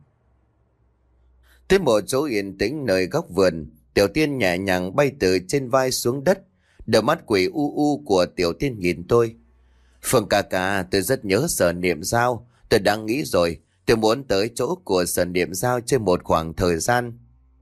Tới một chỗ yên tĩnh nơi góc vườn, Tiểu Tiên nhẹ nhàng bay từ trên vai xuống đất. Đôi mắt quỷ u u của Tiểu Tiên nhìn tôi. Phương ca ca, tôi rất nhớ Sở Niệm Giao. Tôi đang nghĩ rồi, tôi muốn tới chỗ của Sở Niệm Giao chơi một khoảng thời gian.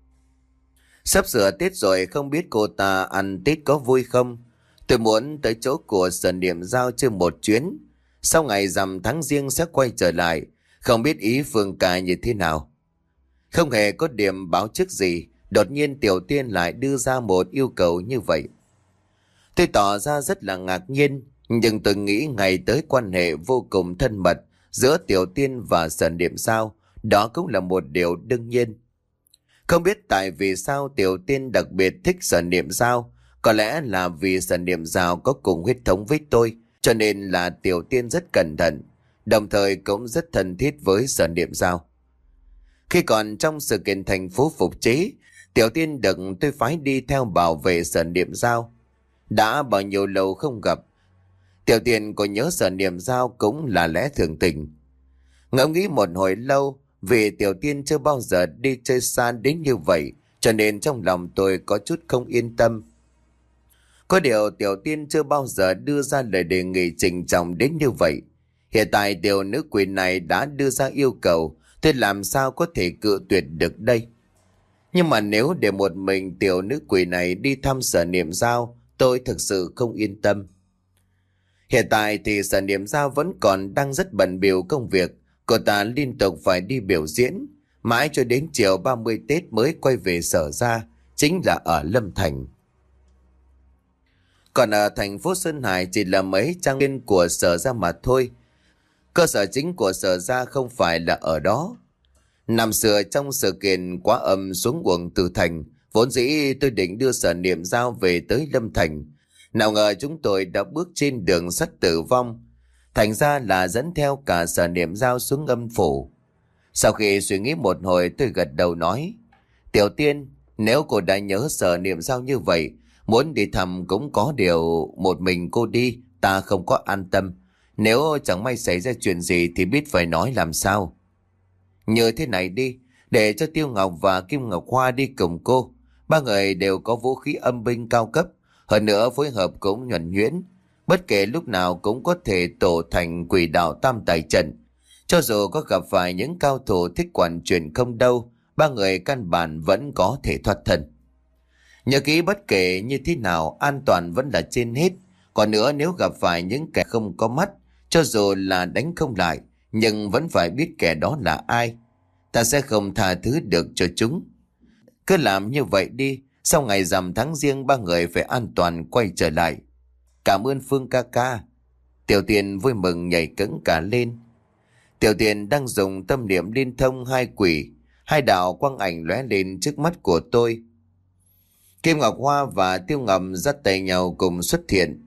Sắp sửa Tết rồi, không biết cô ta ăn Tết có vui không? Tôi muốn tới chỗ của Sở Niệm Giao chơi một chuyến. Sau ngày rằm tháng Giêng sẽ quay trở lại. Không biết ý Phương ca như thế nào? Không hề có điểm báo trước gì, đột nhiên Tiểu Tiên lại đưa ra một yêu cầu như vậy. Tôi tỏ ra rất là ngạc nhiên, nhưng tôi nghĩ ngày tới quan hệ vô cùng thân mật giữa Tiểu Tiên và Sở Niệm Giao, đó cũng là một điều đương nhiên. Không biết tại vì sao Tiểu Tiên đặc biệt thích Sở Niệm Giao, có lẽ là vì Sở Niệm Giao có cùng huyết thống với tôi, cho nên là Tiểu Tiên rất cẩn thận, đồng thời cũng rất thân thiết với Sở Niệm Giao. Khi còn trong sự kiện thành phố phục chế, Tiểu Tiên được tôi phái đi theo bảo vệ Sở Niệm Giao. Đã bao nhiêu lâu không gặp, Tiểu Tiên có nhớ Sở Niệm Giao cũng là lẽ thường tình. Ngẫm nghĩ một hồi lâu, vì Tiểu Tiên chưa bao giờ đi chơi xa đến như vậy, cho nên trong lòng tôi có chút không yên tâm. Có điều Tiểu Tiên chưa bao giờ đưa ra lời đề nghị trình trọng đến như vậy. Hiện tại tiểu nữ quỷ này đã đưa ra yêu cầu, tôi làm sao có thể cự tuyệt được đây? Nhưng mà nếu để một mình tiểu nữ quỷ này đi thăm Sở Niệm Giao, tôi thực sự không yên tâm. Hiện tại thì Sở Niệm Giao vẫn còn đang rất bận bịu công việc, cô ta liên tục phải đi biểu diễn. Mãi cho đến chiều ba mươi Tết mới quay về Sở Ra, chính là ở Lâm Thành. Còn ở thành phố Sơn Hải chỉ là mấy trang viên của Sở Ra mà thôi. Cơ sở chính của Sở Ra không phải là ở đó. Năm xưa trong sự kiện quá âm xuống quận Từ Thành, vốn dĩ tôi định đưa Sở Niệm Giao về tới Lâm Thành. Nào ngờ chúng tôi đã bước trên đường sắt tử vong, thành ra là dẫn theo cả Sở Niệm Giao xuống âm phủ. Sau khi suy nghĩ một hồi, tôi gật đầu nói: Tiểu Tiên, nếu cô đã nhớ Sở Niệm Giao như vậy, muốn đi thăm cũng có điều, một mình cô đi ta không có an tâm. Nếu chẳng may xảy ra chuyện gì thì biết phải nói làm sao. Như thế này đi, để cho Tiêu Ngọc và Kim Ngọc Hoa đi cùng cô. Ba người đều có vũ khí âm binh cao cấp, hơn nữa phối hợp cũng nhuần nhuyễn. Bất kể lúc nào cũng có thể tổ thành quỷ đạo tam tài trận. Cho dù có gặp phải những cao thủ thích quản chuyện không đâu, ba người căn bản vẫn có thể thoát thân. Nhớ kỹ, bất kể như thế nào, an toàn vẫn là trên hết. Còn nữa, nếu gặp phải những kẻ không có mắt, cho dù là đánh không lại, nhưng vẫn phải biết kẻ đó là ai. Ta sẽ không tha thứ được cho chúng. Cứ làm như vậy đi, sau ngày rằm tháng Giêng ba người phải an toàn quay trở lại. Cảm ơn Phương ca ca. Tiểu Tiền vui mừng nhảy cẫng cả lên. Tiểu Tiền đang dùng tâm niệm liên thông hai quỷ, hai đạo quang ảnh lóe lên trước mắt của tôi. Kim Ngọc Hoa và Tiêu Ngọc dắt tay nhau cùng xuất hiện.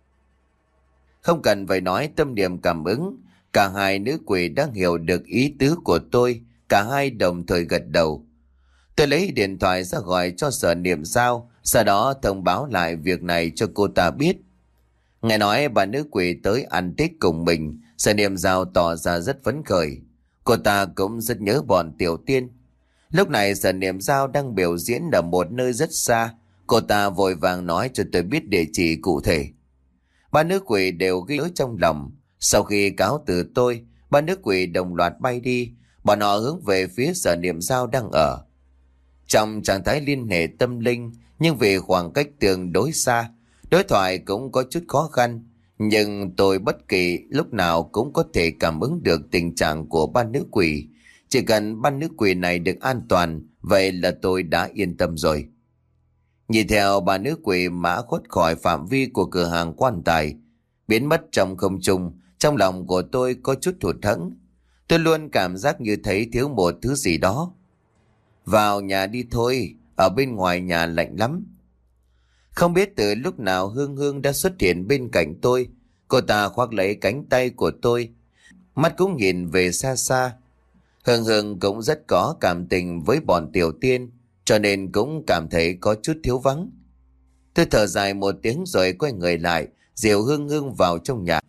Không cần phải nói, tâm niệm cảm ứng, cả hai nữ quỷ đã hiểu được ý tứ của tôi, cả hai đồng thời gật đầu. Tôi lấy điện thoại ra gọi cho Sở Niệm Giao, sau đó thông báo lại việc này cho cô ta biết. Nghe nói bà nữ quỷ tới ăn Tết cùng mình, Sở Niệm Giao tỏ ra rất phấn khởi. Cô ta cũng rất nhớ bọn Tiểu Tiên. Lúc này Sở Niệm Giao đang biểu diễn ở một nơi rất xa. Cô ta vội vàng nói cho tôi biết địa chỉ cụ thể. Ba nữ quỷ đều ghi nhớ trong lòng. Sau khi cáo từ tôi, ba nữ quỷ đồng loạt bay đi. Bọn họ hướng về phía Sở Niệm Giao đang ở. Trong trạng thái liên hệ tâm linh, nhưng vì khoảng cách tương đối xa, đối thoại cũng có chút khó khăn. Nhưng tôi bất kỳ lúc nào cũng có thể cảm ứng được tình trạng của ba nữ quỷ. Chỉ cần ba nữ quỷ này được an toàn, vậy là tôi đã yên tâm rồi. Nhìn theo ba nữ quỷ mã khuất khỏi phạm vi của cửa hàng quan tài, biến mất trong không trung, trong lòng của tôi có chút hụt hẫng. Tôi luôn cảm giác như thấy thiếu một thứ gì đó. Vào nhà đi thôi, ở bên ngoài nhà lạnh lắm. Không biết từ lúc nào Hương Hương đã xuất hiện bên cạnh tôi. Cô ta khoác lấy cánh tay của tôi, mắt cũng nhìn về xa xa. Hương Hương cũng rất có cảm tình với bọn Tiểu Tiên, cho nên cũng cảm thấy có chút thiếu vắng. Tôi thở dài một tiếng rồi quay người lại, dìu Hương Hương vào trong nhà.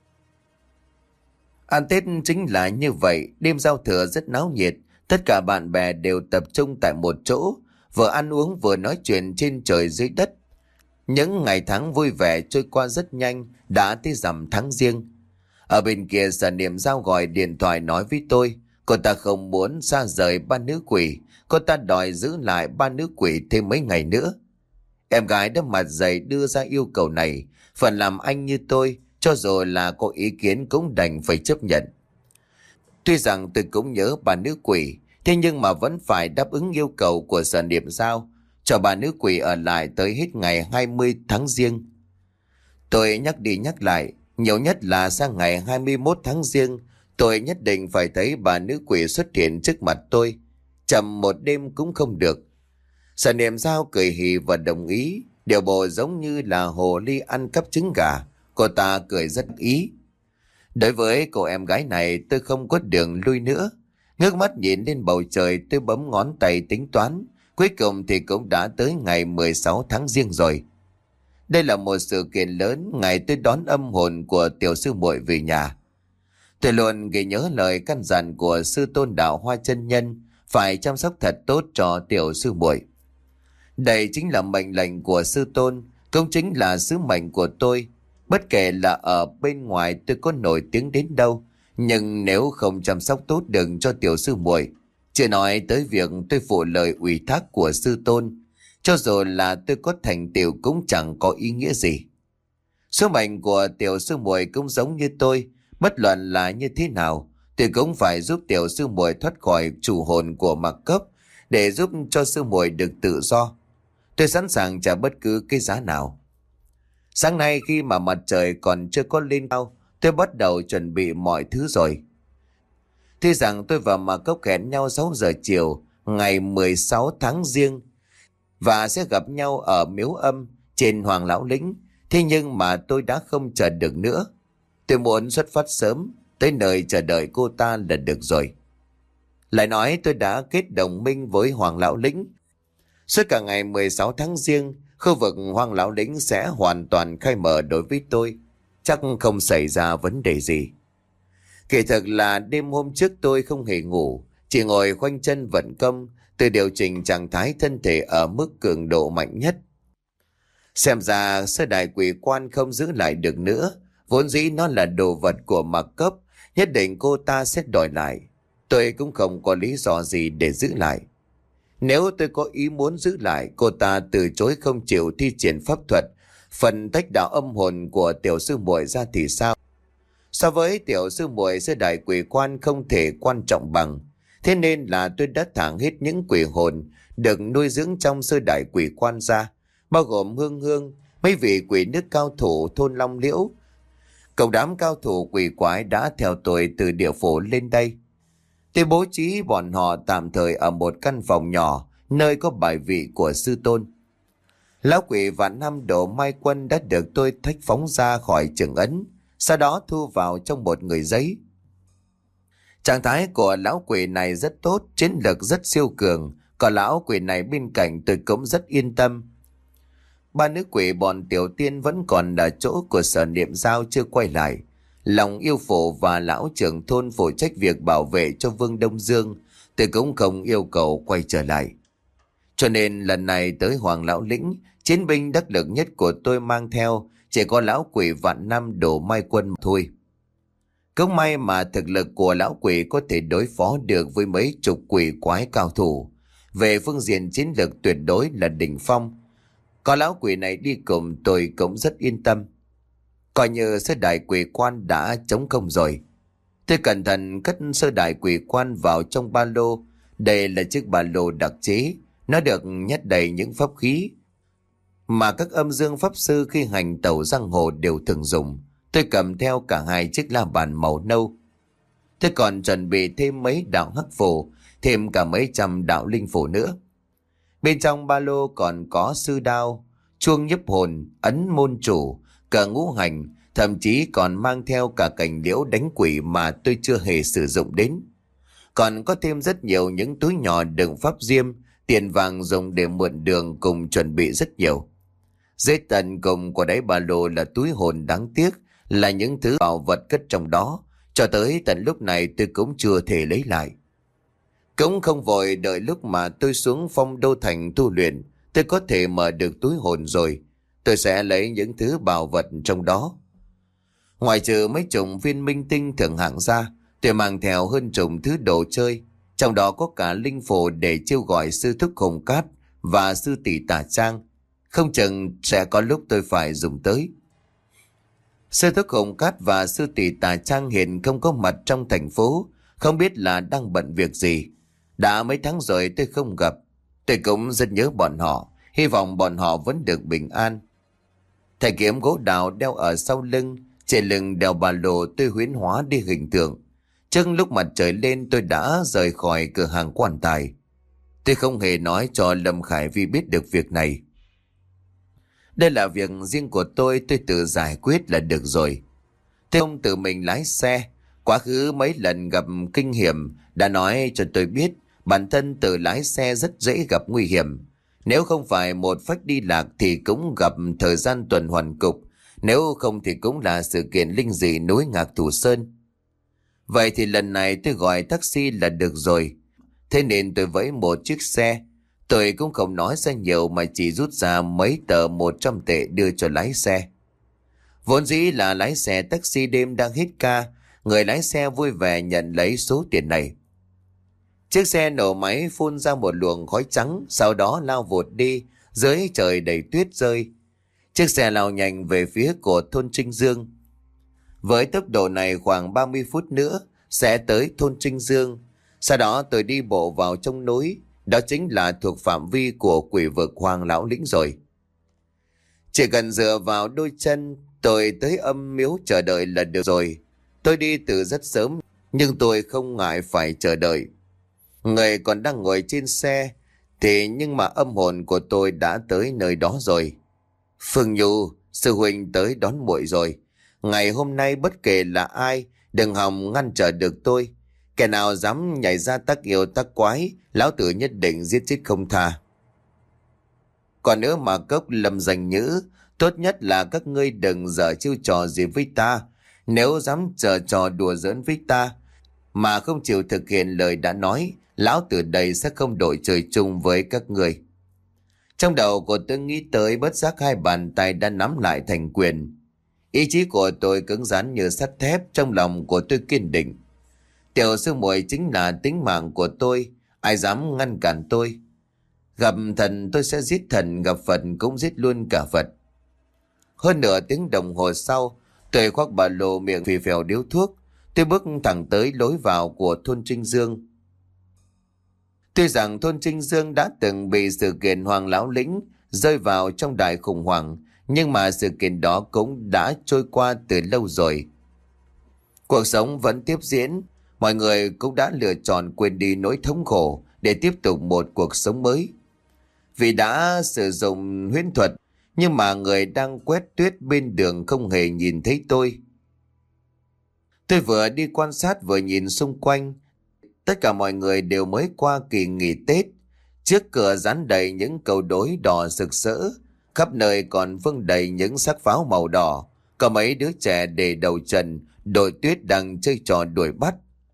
Ăn Tết chính là như vậy, đêm giao thừa rất náo nhiệt. Tất cả bạn bè đều tập trung tại một chỗ, vừa ăn uống vừa nói chuyện trên trời dưới đất. Những ngày tháng vui vẻ trôi qua rất nhanh, đã tới rằm tháng Giêng. Ở bên kia Sở Niệm Giao gọi điện thoại nói với tôi, cô ta không muốn xa rời ba nữ quỷ, cô ta đòi giữ lại ba nữ quỷ thêm mấy ngày nữa. Em gái đã mặt dày đưa ra yêu cầu này, phần làm anh như tôi, cho dù là có ý kiến cũng đành phải chấp nhận. Tuy rằng tôi cũng nhớ bà nữ quỷ, thế nhưng mà vẫn phải đáp ứng yêu cầu của Sở Niệm Giao, cho bà nữ quỷ ở lại tới hết ngày hai mươi tháng Giêng. Tôi nhắc đi nhắc lại, nhiều nhất là sang ngày hai mươi mốt tháng Giêng, tôi nhất định phải thấy bà nữ quỷ xuất hiện trước mặt tôi. Chậm một đêm cũng không được. Sở Niệm Giao cười hì và đồng ý, điều bộ giống như là hồ ly ăn cắp trứng gà. Cô ta cười rất ý. Đối với cô em gái này, tôi không có đường lui nữa. Ngước mắt nhìn lên bầu trời, tôi bấm ngón tay tính toán. Cuối cùng thì cũng đã tới ngày mười sáu tháng Giêng rồi. Đây là một sự kiện lớn, ngày tôi đón âm hồn của tiểu sư muội về nhà. Tôi luôn ghi nhớ lời căn dặn của sư tôn đạo Hoa Chân Nhân, phải chăm sóc thật tốt cho tiểu sư muội. Đây chính là mệnh lệnh của sư tôn, cũng chính là sứ mệnh của tôi. Bất kể là ở bên ngoài tôi có nổi tiếng đến đâu, nhưng nếu không chăm sóc tốt được cho tiểu sư muội, chưa nói tới việc tôi phụ lời ủy thác của sư tôn, cho dù là tôi có thành tựu cũng chẳng có ý nghĩa gì. Số mệnh của tiểu sư muội cũng giống như tôi, bất luận là như thế nào, tôi cũng phải giúp tiểu sư muội thoát khỏi chủ hồn của mặc cấp để giúp cho sư muội được tự do. Tôi sẵn sàng trả bất cứ cái giá nào. Sáng nay khi mà mặt trời còn chưa có lên cao, tôi bắt đầu chuẩn bị mọi thứ rồi. Tuy rằng tôi và Mạc Cốc hẹn nhau sáu giờ chiều ngày mười sáu tháng Giêng và sẽ gặp nhau ở miếu âm trên Hoàng Lão Lĩnh, thế nhưng mà tôi đã không chờ được nữa. Tôi muốn xuất phát sớm, tới nơi chờ đợi cô ta là được rồi. Lại nói tôi đã kết đồng minh với Hoàng Lão Lĩnh. Suốt cả ngày mười sáu tháng Giêng, khu vực Hoàng Lão Lĩnh sẽ hoàn toàn khai mở đối với tôi. Chắc không xảy ra vấn đề gì. Kỳ thực là đêm hôm trước tôi không hề ngủ, chỉ ngồi khoanh chân vận công, từ điều chỉnh trạng thái thân thể ở mức cường độ mạnh nhất. Xem ra sơ đài quỷ quan không giữ lại được nữa, vốn dĩ nó là đồ vật của Mạc Cấp, nhất định cô ta sẽ đòi lại. Tôi cũng không có lý do gì để giữ lại. Nếu tôi có ý muốn giữ lại, cô ta từ chối không chịu thi triển pháp thuật, phần tách đạo âm hồn của tiểu sư muội ra thì sao? So với tiểu sư muội, sơ đài quỷ quan không thể quan trọng bằng. Thế nên là tôi đã thẳng hết những quỷ hồn được nuôi dưỡng trong sơ đài quỷ quan ra, bao gồm Hương Hương, mấy vị quỷ nước cao thủ thôn Long Liễu. Cộng đám cao thủ quỷ quái đã theo tôi từ địa phủ lên đây. Tôi bố trí bọn họ tạm thời ở một căn phòng nhỏ, nơi có bài vị của sư tôn. Lão quỷ vạn năm độ mai quân đã được tôi thách phóng ra khỏi trường ấn, sau đó thu vào trong một người giấy. Trạng thái của lão quỷ này rất tốt, chiến lực rất siêu cường, còn lão quỷ này bên cạnh tôi cũng rất yên tâm. Ba nữ quỷ bọn tiểu tiên vẫn còn ở chỗ của Sở Niệm Giao chưa quay lại. Lòng yêu phụ và lão trưởng thôn phụ trách việc bảo vệ cho Vương Đông Dương, tôi cũng không yêu cầu quay trở lại. Cho nên lần này tới Hoàng Lão Lĩnh, chiến binh đắc lực nhất của tôi mang theo chỉ có lão quỷ vạn năm đổ mai quân thôi. Cũng may mà thực lực của lão quỷ có thể đối phó được với mấy chục quỷ quái cao thủ. Về phương diện chiến lược tuyệt đối là đỉnh phong. Có lão quỷ này đi cùng tôi cũng rất yên tâm. Coi như sơ đài quỷ quan đã trống không rồi. Tôi cẩn thận cất sơ đài quỷ quan vào trong ba lô. Đây là chiếc ba lô đặc chế, nó được nhét đầy những pháp khí mà các âm dương pháp sư khi hành tẩu giang hồ đều thường dùng. Tôi cầm theo cả hai chiếc la bàn màu nâu. Tôi còn chuẩn bị thêm mấy đạo hắc phù, thêm cả mấy trăm đạo linh phù nữa. Bên trong ba lô còn có sư đao, chuông nhấp hồn, ấn môn chủ, cả ngũ hành, thậm chí còn mang theo cả cành liễu đánh quỷ mà tôi chưa hề sử dụng đến. Còn có thêm rất nhiều những túi nhỏ đựng pháp diêm, tiền vàng dùng để mượn đường cùng chuẩn bị rất nhiều. Dưới tận cùng của đáy ba lô là túi hồn đáng tiếc, là những thứ bảo vật cất trong đó. Cho tới tận lúc này tôi cũng chưa thể lấy lại. Cũng không vội đợi lúc mà tôi xuống Phong Đô Thành tu luyện, tôi có thể mở được túi hồn rồi. Tôi sẽ lấy những thứ bảo vật trong đó. Ngoài trừ mấy chục viên minh tinh thượng hạng ra, tôi mang theo hơn chục thứ đồ chơi. Trong đó có cả linh phù để chiêu gọi sư thúc Hồng Cát và sư tỷ Tà Trang. Không chừng sẽ có lúc tôi phải dùng tới. Sư thúc Hồng Cát và sư tỷ Tà Trang hiện không có mặt trong thành phố, không biết là đang bận việc gì. Đã mấy tháng rồi tôi không gặp. Tôi cũng rất nhớ bọn họ, hy vọng bọn họ vẫn được bình an. Thầy kiếm gỗ đào đeo ở sau lưng, trên lưng đeo ba lô tôi huyễn hóa đi hình tượng. Trước lúc mặt trời lên tôi đã rời khỏi cửa hàng quan tài. Tôi không hề nói cho Lâm Khải Vi biết được việc này. Đây là việc riêng của tôi, tôi tự giải quyết là được rồi. Tôi không tự mình lái xe. Quá khứ mấy lần gặp kinh hiểm đã nói cho tôi biết bản thân tự lái xe rất dễ gặp nguy hiểm. Nếu không phải một phách đi lạc thì cũng gặp thời gian tuần hoàn cục. Nếu không thì cũng là sự kiện linh dị núi Ngạc Thủ Sơn. Vậy thì lần này tôi gọi taxi là được rồi. Thế nên tôi vẫy một chiếc xe. Tôi cũng không nói ra nhiều mà chỉ rút ra mấy tờ một trăm tệ đưa cho lái xe. Vốn dĩ là lái xe taxi đêm đang hết ca. Người lái xe vui vẻ nhận lấy số tiền này. Chiếc xe nổ máy phun ra một luồng khói trắng, sau đó lao vụt đi, dưới trời đầy tuyết rơi. Chiếc xe lao nhanh về phía của thôn Trinh Dương. Với tốc độ này khoảng ba mươi phút nữa, sẽ tới thôn Trinh Dương. Sau đó tôi đi bộ vào trong núi, đó chính là thuộc phạm vi của quỷ vực Hoàng Lão Lĩnh rồi. Chỉ cần dựa vào đôi chân, tôi tới âm miếu chờ đợi là được rồi. Tôi đi từ rất sớm, nhưng tôi không ngại phải chờ đợi. Người còn đang ngồi trên xe, thì nhưng mà âm hồn của tôi đã tới nơi đó rồi. Phương Nhu, sư huynh tới đón muội rồi. Ngày hôm nay bất kể là ai, đừng hòng ngăn trở được tôi. Kẻ nào dám nhảy ra tác yêu tác quái, lão tử nhất định giết chết không tha. Còn nữa mà Cốc, Lâm, Danh Nhữ, tốt nhất là các ngươi đừng dở chiêu trò gì với ta. Nếu dám giở trò đùa giỡn với ta mà không chịu thực hiện lời đã nói, lão tử đây sẽ không đổi trời chung với các ngươi. Trong đầu của tôi nghĩ tới, bất giác hai bàn tay đã nắm lại thành quyền. Ý chí của tôi cứng rắn như sắt thép, trong lòng của tôi kiên định. Tiểu sư muội chính là tính mạng của tôi, ai dám ngăn cản tôi. Gặp thần tôi sẽ giết thần, gặp Phật cũng giết luôn cả Phật. Hơn nửa tiếng đồng hồ sau, tôi khoác ba lô, miệng phì phèo điếu thuốc. Tôi bước thẳng tới lối vào của thôn Trinh Dương. Tuy rằng thôn Trinh Dương đã từng bị sự kiện Hoàng Lão Lĩnh rơi vào trong đại khủng hoảng, nhưng mà sự kiện đó cũng đã trôi qua từ lâu rồi. Cuộc sống vẫn tiếp diễn, mọi người cũng đã lựa chọn quên đi nỗi thống khổ để tiếp tục một cuộc sống mới. Vì đã sử dụng huyễn thuật, nhưng mà người đang quét tuyết bên đường không hề nhìn thấy tôi. Tôi vừa đi quan sát vừa nhìn xung quanh. Tất cả mọi người đều mới qua kỳ nghỉ Tết. Trước cửa dán đầy những cầu đối đỏ rực rỡ, khắp nơi còn vương đầy những xác pháo màu đỏ. Có mấy đứa trẻ để đầu trần, đội tuyết đang chơi trò đuổi bắt.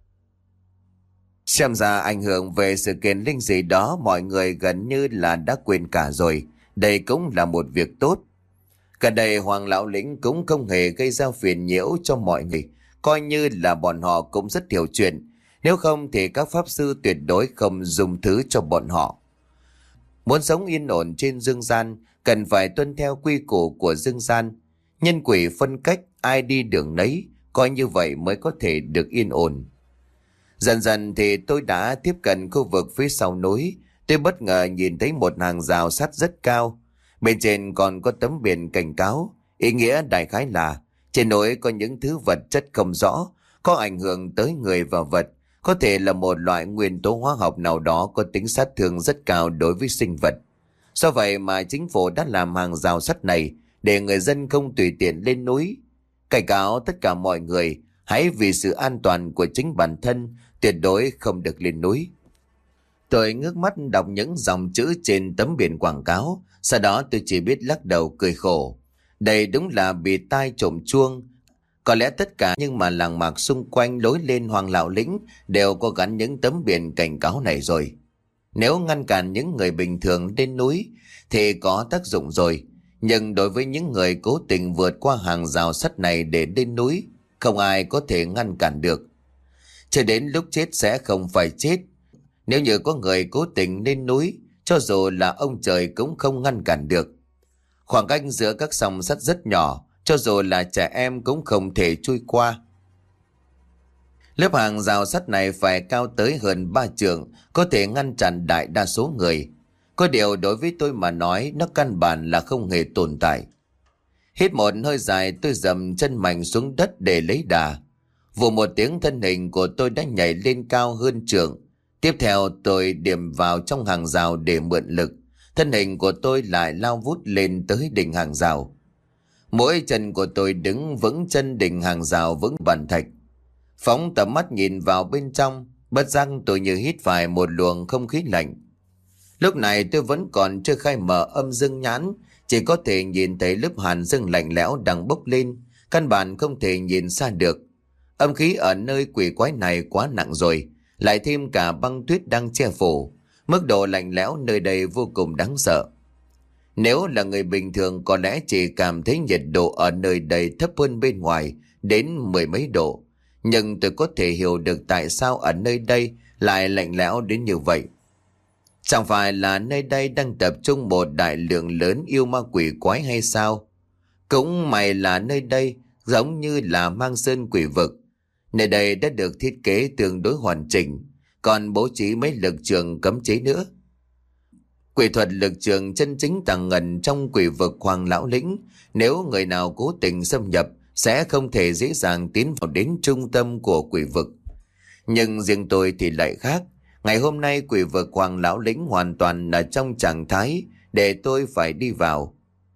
Xem ra ảnh hưởng về sự kiện linh dị đó mọi người gần như là đã quên cả rồi. Đây cũng là một việc tốt. Cả đây Hoàng Lão Lĩnh cũng không hề gây ra phiền nhiễu cho mọi người, coi như là bọn họ cũng rất hiểu chuyện. Nếu không thì các pháp sư tuyệt đối không dùng thứ cho bọn họ. Muốn sống yên ổn trên dương gian, cần phải tuân theo quy củ của dương gian. Nhân quỷ phân cách, ai đi đường nấy, coi như vậy mới có thể được yên ổn. Dần dần thì tôi đã tiếp cận khu vực phía sau núi. Tôi bất ngờ nhìn thấy một hàng rào sắt rất cao. Bên trên còn có tấm biển cảnh cáo. Ý nghĩa đại khái là trên núi có những thứ vật chất không rõ, có ảnh hưởng tới người và vật. Có thể là một loại nguyên tố hóa học nào đó có tính sát thương rất cao đối với sinh vật. Do vậy mà chính phủ đã làm hàng rào sắt này để người dân không tùy tiện lên núi. Cảnh cáo tất cả mọi người hãy vì sự an toàn của chính bản thân tuyệt đối không được lên núi. Tôi ngước mắt đọc những dòng chữ trên tấm biển quảng cáo, sau đó tôi chỉ biết lắc đầu cười khổ. Đây đúng là bị tai trộm chuông. Có lẽ tất cả nhưng mà làng mạc xung quanh lối lên Hoàng Lão Lĩnh đều có gắn những tấm biển cảnh cáo này rồi. Nếu ngăn cản những người bình thường lên núi thì có tác dụng rồi. Nhưng đối với những người cố tình vượt qua hàng rào sắt này để lên núi, không ai có thể ngăn cản được. Cho đến lúc chết sẽ không phải chết. Nếu như có người cố tình lên núi, cho dù là ông trời cũng không ngăn cản được. Khoảng cách giữa các song sắt rất nhỏ, cho dù là trẻ em cũng không thể chui qua. Lớp hàng rào sắt này phải cao tới hơn ba trượng, có thể ngăn chặn đại đa số người. Có điều đối với tôi mà nói, nó căn bản là không hề tồn tại. Hít một hơi dài, tôi dầm chân mạnh xuống đất để lấy đà. Vụ một tiếng, thân hình của tôi đã nhảy lên cao hơn trượng. Tiếp theo tôi điểm vào trong hàng rào để mượn lực. Thân hình của tôi lại lao vút lên tới đỉnh hàng rào. Mỗi chân của tôi đứng vững chân đỉnh hàng rào vững bàn thạch. Phóng tầm mắt nhìn vào bên trong, bất giác tôi như hít phải một luồng không khí lạnh. Lúc này tôi vẫn còn chưa khai mở âm dương nhãn, chỉ có thể nhìn thấy lớp hàn dương lạnh lẽo đang bốc lên, căn bản không thể nhìn xa được. Âm khí ở nơi quỷ quái này quá nặng rồi, lại thêm cả băng tuyết đang che phủ, mức độ lạnh lẽo nơi đây vô cùng đáng sợ. Nếu là người bình thường có lẽ chỉ cảm thấy nhiệt độ ở nơi đây thấp hơn bên ngoài đến mười mấy độ, nhưng tôi có thể hiểu được tại sao ở nơi đây lại lạnh lẽo đến như vậy. Chẳng phải là nơi đây đang tập trung một đại lượng lớn yêu ma quỷ quái hay sao? Cũng may là nơi đây giống như là Mang Sơn quỷ vực. Nơi đây đã được thiết kế tương đối hoàn chỉnh, còn bố trí mấy lực trường cấm chế nữa. Quỷ thuật lực trường chân chính tàng ngần trong quỷ vực Hoàng Lão Lĩnh, nếu người nào cố tình xâm nhập sẽ không thể dễ dàng tiến vào đến trung tâm của quỷ vực. Nhưng riêng tôi thì lại khác. Ngày hôm nay quỷ vực Hoàng Lão Lĩnh hoàn toàn là trong trạng thái để tôi phải đi vào.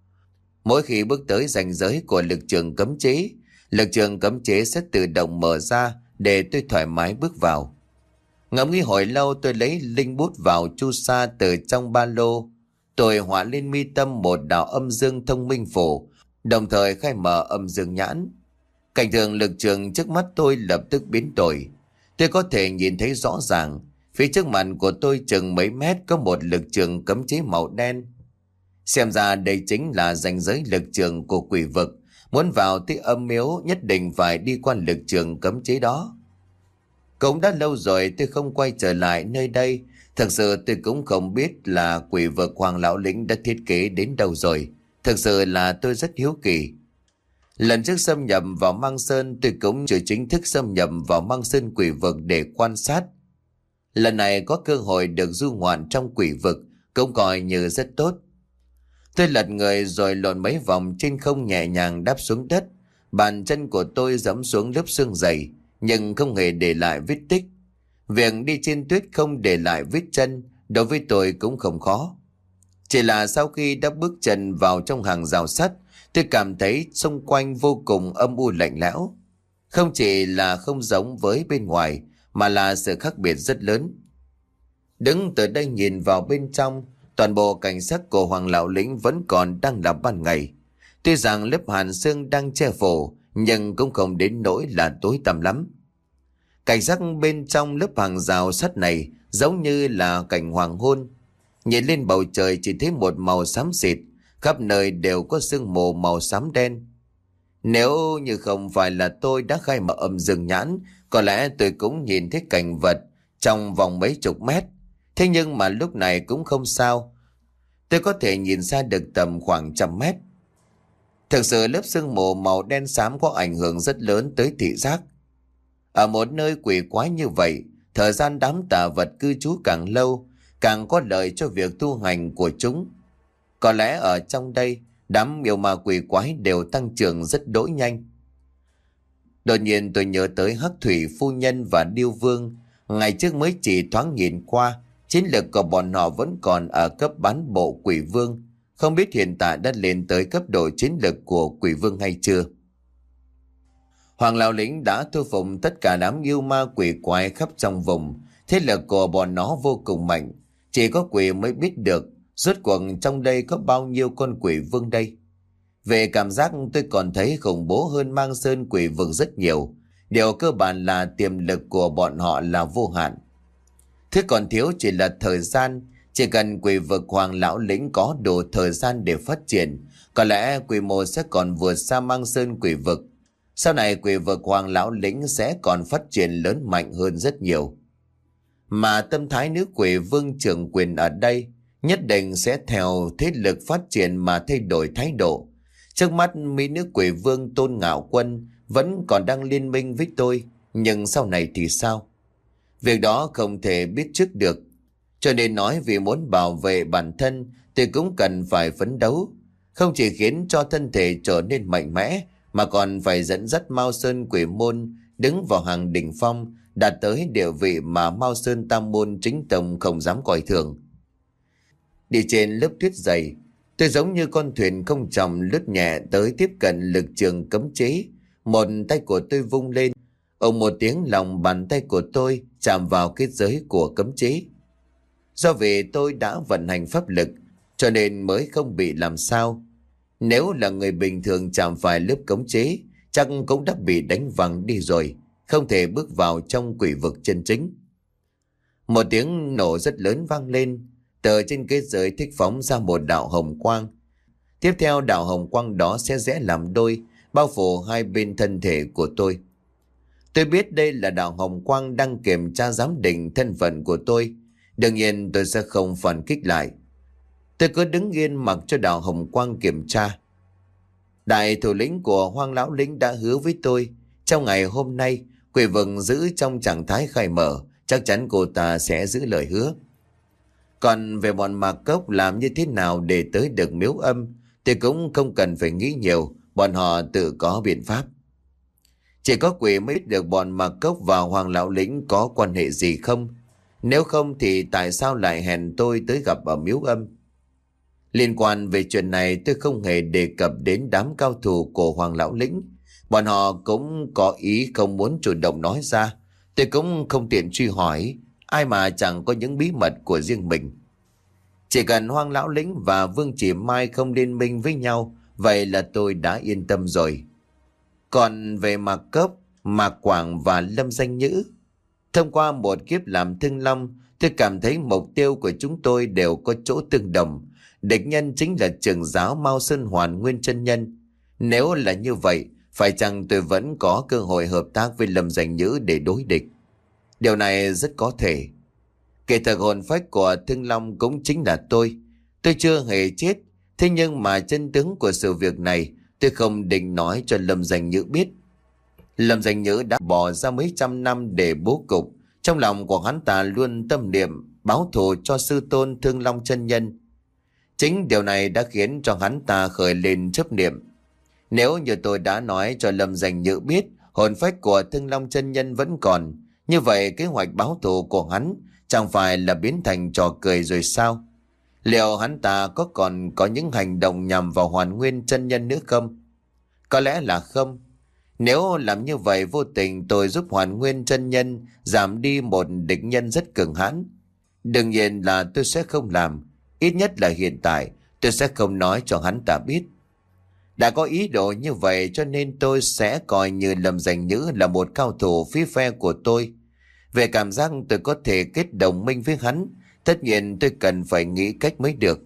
Mỗi khi bước tới ranh giới của lực trường cấm chế, lực trường cấm chế sẽ tự động mở ra để tôi thoải mái bước vào. Ngẫm nghĩ hồi lâu, tôi lấy linh bút vào chu sa từ trong ba lô. Tôi họa lên mi tâm một đạo âm dương thông minh phổ, đồng thời khai mở âm dương nhãn. Cảnh tượng lực trường trước mắt tôi lập tức biến đổi. Tôi có thể nhìn thấy rõ ràng, phía trước mặt của tôi chừng mấy mét có một lực trường cấm chế màu đen. Xem ra đây chính là ranh giới lực trường của quỷ vực. Muốn vào tới âm miếu nhất định phải đi qua lực trường cấm chế đó. Cũng đã lâu rồi tôi không quay trở lại nơi đây. Thực sự tôi cũng không biết là quỷ vực Hoàng Lão Lĩnh đã thiết kế đến đâu rồi. Thực sự là tôi rất hiếu kỳ. Lần trước xâm nhập vào Mang Sơn, tôi cũng chưa chính thức xâm nhập vào Mang Sơn quỷ vực để quan sát. Lần này có cơ hội được du ngoạn trong quỷ vực, cũng coi như rất tốt. Tôi lật người rồi lộn mấy vòng trên không, nhẹ nhàng đáp xuống đất. Bàn chân của tôi giẫm xuống lớp xương dày, nhưng không hề để lại vết tích. Việc đi trên tuyết không để lại vết chân đối với tôi cũng không khó. Chỉ là sau khi đã bước chân vào trong hàng rào sắt, tôi cảm thấy xung quanh vô cùng âm u lạnh lẽo. Không chỉ là không giống với bên ngoài, mà là sự khác biệt rất lớn. Đứng từ đây nhìn vào bên trong, toàn bộ cảnh sắc của Hoàng Lão Lĩnh vẫn còn đang là ban ngày. Tuy rằng lớp hàn sương đang che phủ, nhưng cũng không đến nỗi là tối tăm lắm. Cảnh sắc bên trong lớp hàng rào sắt này giống như là cảnh hoàng hôn. Nhìn lên bầu trời chỉ thấy một màu xám xịt, khắp nơi đều có sương mù màu xám đen. Nếu như không phải là tôi đã khai mở âm dương nhãn, có lẽ tôi cũng nhìn thấy cảnh vật trong vòng mấy chục mét. Thế nhưng mà lúc này cũng không sao. Tôi có thể nhìn xa được tầm khoảng trăm mét. Thực sự lớp sương mù màu đen xám có ảnh hưởng rất lớn tới thị giác. Ở một nơi quỷ quái như vậy, thời gian đám tà vật cư trú càng lâu, càng có lợi cho việc tu hành của chúng. Có lẽ ở trong đây, đám yêu ma quỷ quái đều tăng trưởng rất đỗi nhanh. Đột nhiên tôi nhớ tới Hắc Thủy Phu Nhân và Điêu Vương. Ngày trước mới chỉ thoáng nhìn qua, chiến lược của bọn họ vẫn còn ở cấp bán bộ quỷ vương. Không biết hiện tại đã lên tới cấp độ chiến lược của quỷ vương hay chưa. Hoàng Lão Lĩnh đã thu phục tất cả đám yêu ma quỷ quái khắp trong vùng. Thế lực của bọn nó vô cùng mạnh. Chỉ có quỷ mới biết được rốt cuộc trong đây có bao nhiêu con quỷ vương đây. Về cảm giác tôi còn thấy khủng bố hơn Mang Sơn quỷ vực rất nhiều. Điều cơ bản là tiềm lực của bọn họ là vô hạn. Thứ còn thiếu chỉ là thời gian. Chỉ cần quỷ vực Hoàng Lão Lĩnh có đủ thời gian để phát triển, có lẽ quy mô sẽ còn vượt xa Mang Sơn quỷ vực. Sau này quỷ vực Hoàng Lão Lĩnh sẽ còn phát triển lớn mạnh hơn rất nhiều. Mà tâm thái nữ quỷ vương trưởng quyền ở đây nhất định sẽ theo thế lực phát triển mà thay đổi thái độ. Trước mắt mỹ nữ quỷ vương Tôn Ngạo Quân vẫn còn đang liên minh với tôi, nhưng sau này thì sao? Việc đó không thể biết trước được. Cho nên nói vì muốn bảo vệ bản thân thì cũng cần phải phấn đấu. Không chỉ khiến cho thân thể trở nên mạnh mẽ, mà còn phải dẫn dắt Mao Sơn quỷ môn đứng vào hàng đỉnh phong, đạt tới địa vị mà Mao Sơn tam môn chính tông không dám coi thường. Đi trên lớp tuyết dày, tôi giống như con thuyền không tròng lướt nhẹ tới tiếp cận lực trường cấm chế. Một tay của tôi vung lên, ông một tiếng, lòng bàn tay của tôi chạm vào kết giới của cấm chế. Do vì tôi đã vận hành pháp lực, cho nên mới không bị làm sao. Nếu là người bình thường chạm phải lớp cấm chế, chắc cũng đã bị đánh văng đi rồi, không thể bước vào trong quỷ vực chân chính. Một tiếng nổ rất lớn vang lên, từ trên kết giới thích phóng ra một đạo hồng quang. Tiếp theo đạo hồng quang đó sẽ rẽ làm đôi, bao phủ hai bên thân thể của tôi. Tôi biết đây là đạo hồng quang đang kiểm tra giám định thân phận của tôi. Đương nhiên tôi sẽ không phản kích lại. Tôi cứ đứng yên mặc cho đạo hồng quang kiểm tra. Đại thủ lĩnh của Hoàng Lão Lĩnh đã hứa với tôi, trong ngày hôm nay Quỷ vực giữ trong trạng thái khai mở, chắc chắn cô ta sẽ giữ lời hứa. Còn về bọn Mạc Cốc làm như thế nào để tới được miếu âm thì cũng không cần phải nghĩ nhiều, bọn họ tự có biện pháp. Chỉ có quỷ mới biết được bọn Mạc Cốc và Hoàng Lão Lĩnh có quan hệ gì không. Nếu không thì tại sao lại hẹn tôi tới gặp ở miếu âm? Liên quan về chuyện này tôi không hề đề cập đến đám cao thủ của Hoàng Lão Lĩnh. Bọn họ cũng có ý không muốn chủ động nói ra. Tôi cũng không tiện truy hỏi, ai mà chẳng có những bí mật của riêng mình. Chỉ cần Hoàng Lão Lĩnh và Vương Chỉ Mai không liên minh với nhau, vậy là tôi đã yên tâm rồi. Còn về Mạc Cốc, Mạc Quảng và Lâm Danh Nhữ, thông qua một kiếp làm Thương Long, tôi cảm thấy mục tiêu của chúng tôi đều có chỗ tương đồng. Địch nhân chính là trưởng giáo Mao Sơn Hoàn Nguyên chân nhân. Nếu là như vậy, phải chăng tôi vẫn có cơ hội hợp tác với Lâm Danh Nhữ để đối địch? Điều này rất có thể. Kẻ thực hồn phách của Thương Long cũng chính là tôi. Tôi chưa hề chết, thế nhưng mà chân tướng của sự việc này tôi không định nói cho Lâm Danh Nhữ biết. Lâm Danh Nhữ đã bỏ ra mấy trăm năm để bố cục. Trong lòng của hắn ta luôn tâm niệm báo thù cho sư tôn Thương Long chân nhân. Chính điều này đã khiến cho hắn ta khởi lên chấp niệm. Nếu như tôi đã nói cho Lâm Danh Nhữ biết hồn phách của Thương Long chân nhân vẫn còn, như vậy kế hoạch báo thù của hắn chẳng phải là biến thành trò cười rồi sao? Liệu hắn ta có còn có những hành động nhằm vào Hoàn Nguyên chân nhân nữa không? Có lẽ là không. Nếu làm như vậy vô tình tôi giúp Hoàn Nguyên chân nhân giảm đi một địch nhân rất cường hãn. Đương nhiên là tôi sẽ không làm. Ít nhất là hiện tại tôi sẽ không nói cho hắn ta biết. Đã có ý đồ như vậy cho nên tôi sẽ coi như Lâm Danh Nhữ là một cao thủ phía phe của tôi. Về cảm giác tôi có thể kết đồng minh với hắn, tất nhiên tôi cần phải nghĩ cách mới được.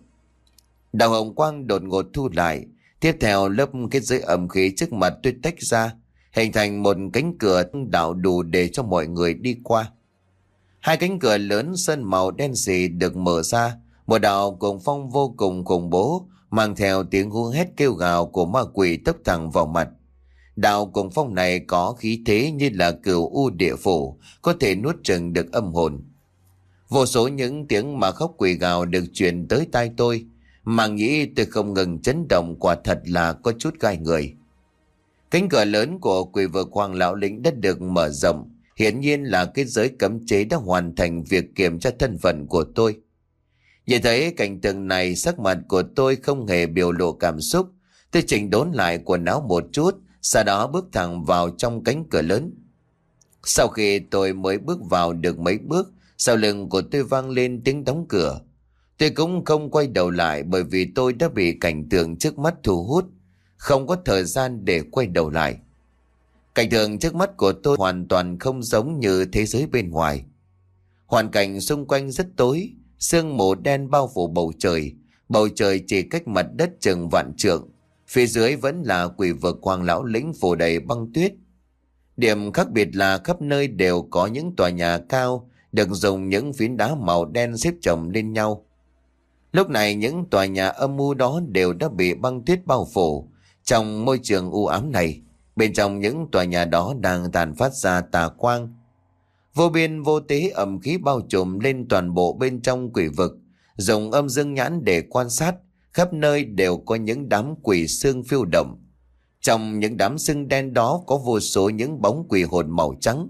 Đạo hồng quang đột ngột thu lại. Tiếp theo lớp kết giới ẩm khí trước mặt tôi tách ra, hình thành một cánh cửa đạo đủ để cho mọi người đi qua. Hai cánh cửa lớn sơn màu đen sì được mở ra. Một đạo cuồng phong vô cùng khủng bố mang theo tiếng hú hét kêu gào của ma quỷ tấp thẳng vào mặt. Đạo cuồng phong này có khí thế như là cửu u địa phủ, có thể nuốt chửng được âm hồn. Vô số những tiếng mà khóc quỷ gào được truyền tới tai tôi, mà nghĩ tôi không ngừng chấn động, quả thật là có chút gai người. Cánh cửa lớn của quỷ vực Hoàng Lão Lĩnh đã được mở rộng, hiển nhiên là cái giới cấm chế đã hoàn thành việc kiểm tra thân phận của tôi. Nhìn thấy cảnh tượng này, sắc mặt của tôi không hề biểu lộ cảm xúc. Tôi chỉnh đốn lại quần áo một chút, sau đó bước thẳng vào trong cánh cửa lớn. Sau khi tôi mới bước vào được mấy bước, sau lưng của tôi vang lên tiếng đóng cửa. Tôi cũng không quay đầu lại bởi vì tôi đã bị cảnh tượng trước mắt thu hút, không có thời gian để quay đầu lại. Cảnh tượng trước mắt của tôi hoàn toàn không giống như thế giới bên ngoài. Hoàn cảnh xung quanh rất tối, sương mù đen bao phủ bầu trời, bầu trời chỉ cách mặt đất chừng vạn trượng. Phía dưới vẫn là quỷ vực Hoàng Lão Lĩnh phủ đầy băng tuyết. Điểm khác biệt là khắp nơi đều có những tòa nhà cao được dùng những phiến đá màu đen xếp chồng lên nhau. Lúc này những tòa nhà âm u đó đều đã bị băng tuyết bao phủ. Trong môi trường u ám này, bên trong những tòa nhà đó đang tàn phát ra tà quang. Vô biên vô tế ẩm khí bao trùm lên toàn bộ bên trong quỷ vực. Dùng âm dương nhãn để quan sát, khắp nơi đều có những đám quỷ xương phiêu động. Trong những đám xương đen đó có vô số những bóng quỷ hồn màu trắng.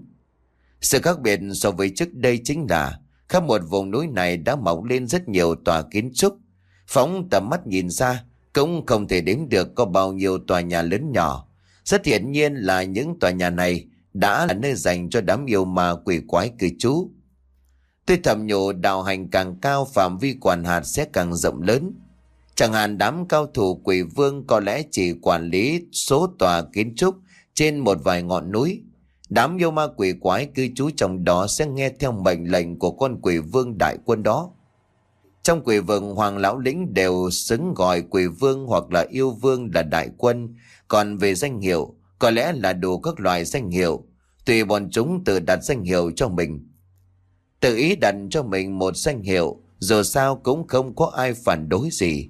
Sự khác biệt so với trước đây chính là khắp một vùng núi này đã mọc lên rất nhiều tòa kiến trúc. Phóng tầm mắt nhìn ra cũng không thể đếm được có bao nhiêu tòa nhà lớn nhỏ. Rất hiển nhiên là những tòa nhà này đã là nơi dành cho đám yêu ma quỷ quái cư trú. Tôi thầm nhủ đạo hành càng cao, phạm vi quản hạt sẽ càng rộng lớn. Chẳng hạn đám cao thủ quỷ vương có lẽ chỉ quản lý số tòa kiến trúc trên một vài ngọn núi. Đám yêu ma quỷ quái cư trú trong đó sẽ nghe theo mệnh lệnh của con quỷ vương đại quân đó. Trong quỷ vực Hoàng Lão Lĩnh đều xứng gọi quỷ vương hoặc là yêu vương là đại quân. Còn về danh hiệu, có lẽ là đủ các loại danh hiệu, tùy bọn chúng tự đặt danh hiệu cho mình. Tự ý đặt cho mình một danh hiệu, dù sao cũng không có ai phản đối gì.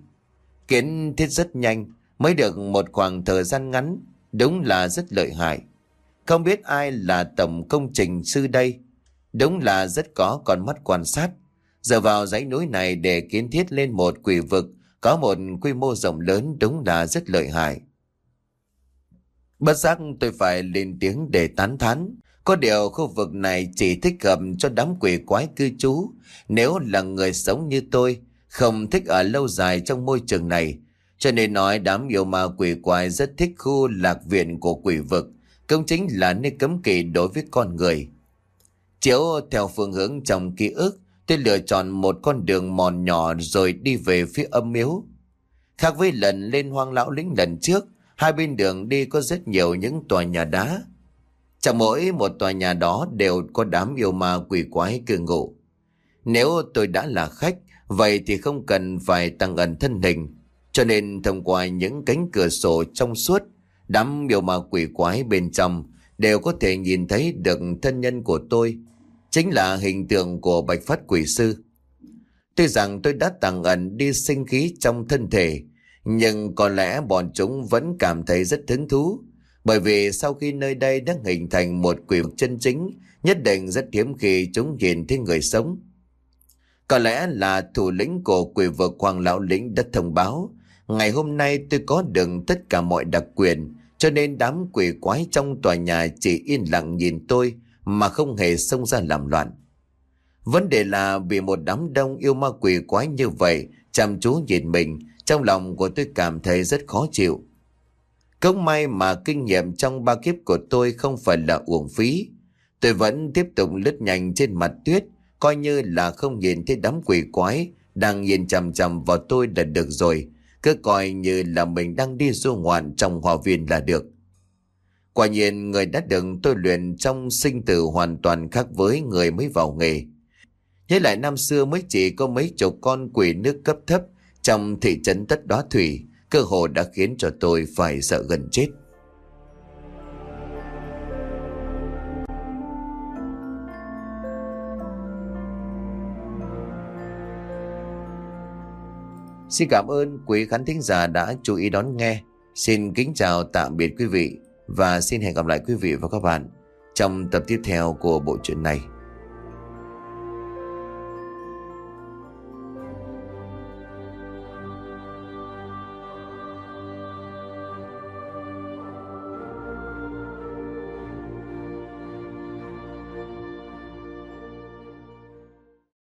Kiến thiết rất nhanh, mới được một khoảng thời gian ngắn, đúng là rất lợi hại. Không biết ai là tổng công trình sư đây. Đúng là rất có con mắt quan sát. Giờ vào dãy núi này để kiến thiết lên một quỷ vực có một quy mô rộng lớn đúng là rất lợi hại. Bất giác tôi phải lên tiếng để tán thán. Có điều khu vực này chỉ thích hợp cho đám quỷ quái cư trú. Nếu là người sống như tôi, không thích ở lâu dài trong môi trường này. Cho nên nói đám yêu ma quỷ quái rất thích khu lạc viện của quỷ vực. Cũng chính là nơi cấm kỵ đối với con người. Chiếu theo phương hướng trong ký ức, tôi lựa chọn một con đường mòn nhỏ rồi đi về phía âm miếu. Khác với lần lên Hoang Lão Lĩnh lần trước, hai bên đường đi có rất nhiều những tòa nhà đá. Trong mỗi một tòa nhà đó đều có đám yêu ma quỷ quái cư ngụ. Nếu tôi đã là khách, vậy thì không cần phải tăng ẩn thân hình. Cho nên thông qua những cánh cửa sổ trong suốt, đám yêu ma quỷ quái bên trong đều có thể nhìn thấy được thân nhân của tôi. Chính là hình tượng của Bạch Phát Quỷ Sư. Tuy rằng tôi đã tàng ẩn đi sinh khí trong thân thể, nhưng có lẽ bọn chúng vẫn cảm thấy rất hứng thú. Bởi vì sau khi nơi đây đã hình thành một quỷ vực chân chính, nhất định rất hiếm khi chúng nhìn thấy người sống. Có lẽ là thủ lĩnh của quỷ vực Hoàng Lão Lĩnh đã thông báo, ngày hôm nay tôi có được tất cả mọi đặc quyền, cho nên đám quỷ quái trong tòa nhà chỉ yên lặng nhìn tôi mà không hề xông ra làm loạn. Vấn đề là vì một đám đông yêu ma quỷ quái như vậy chăm chú nhìn mình, trong lòng của tôi cảm thấy rất khó chịu. Cũng may mà kinh nghiệm trong ba kiếp của tôi không phải là uổng phí. Tôi vẫn tiếp tục lướt nhanh trên mặt tuyết, coi như là không nhìn thấy đám quỷ quái đang nhìn chằm chằm vào tôi là được rồi. Cứ coi như là mình đang đi du ngoạn trong hoa viên là được. Quả nhiên người đã được tôi luyện trong sinh tử hoàn toàn khác với người mới vào nghề. Nhớ lại năm xưa mới chỉ có mấy chục con quỷ nước cấp thấp trong thị trấn Tất Đóa Thủy, cơ hồ đã khiến cho tôi phải sợ gần chết. Xin cảm ơn quý khán thính giả đã chú ý đón nghe. Xin kính chào tạm biệt quý vị và xin hẹn gặp lại quý vị và các bạn trong tập tiếp theo của bộ truyện này.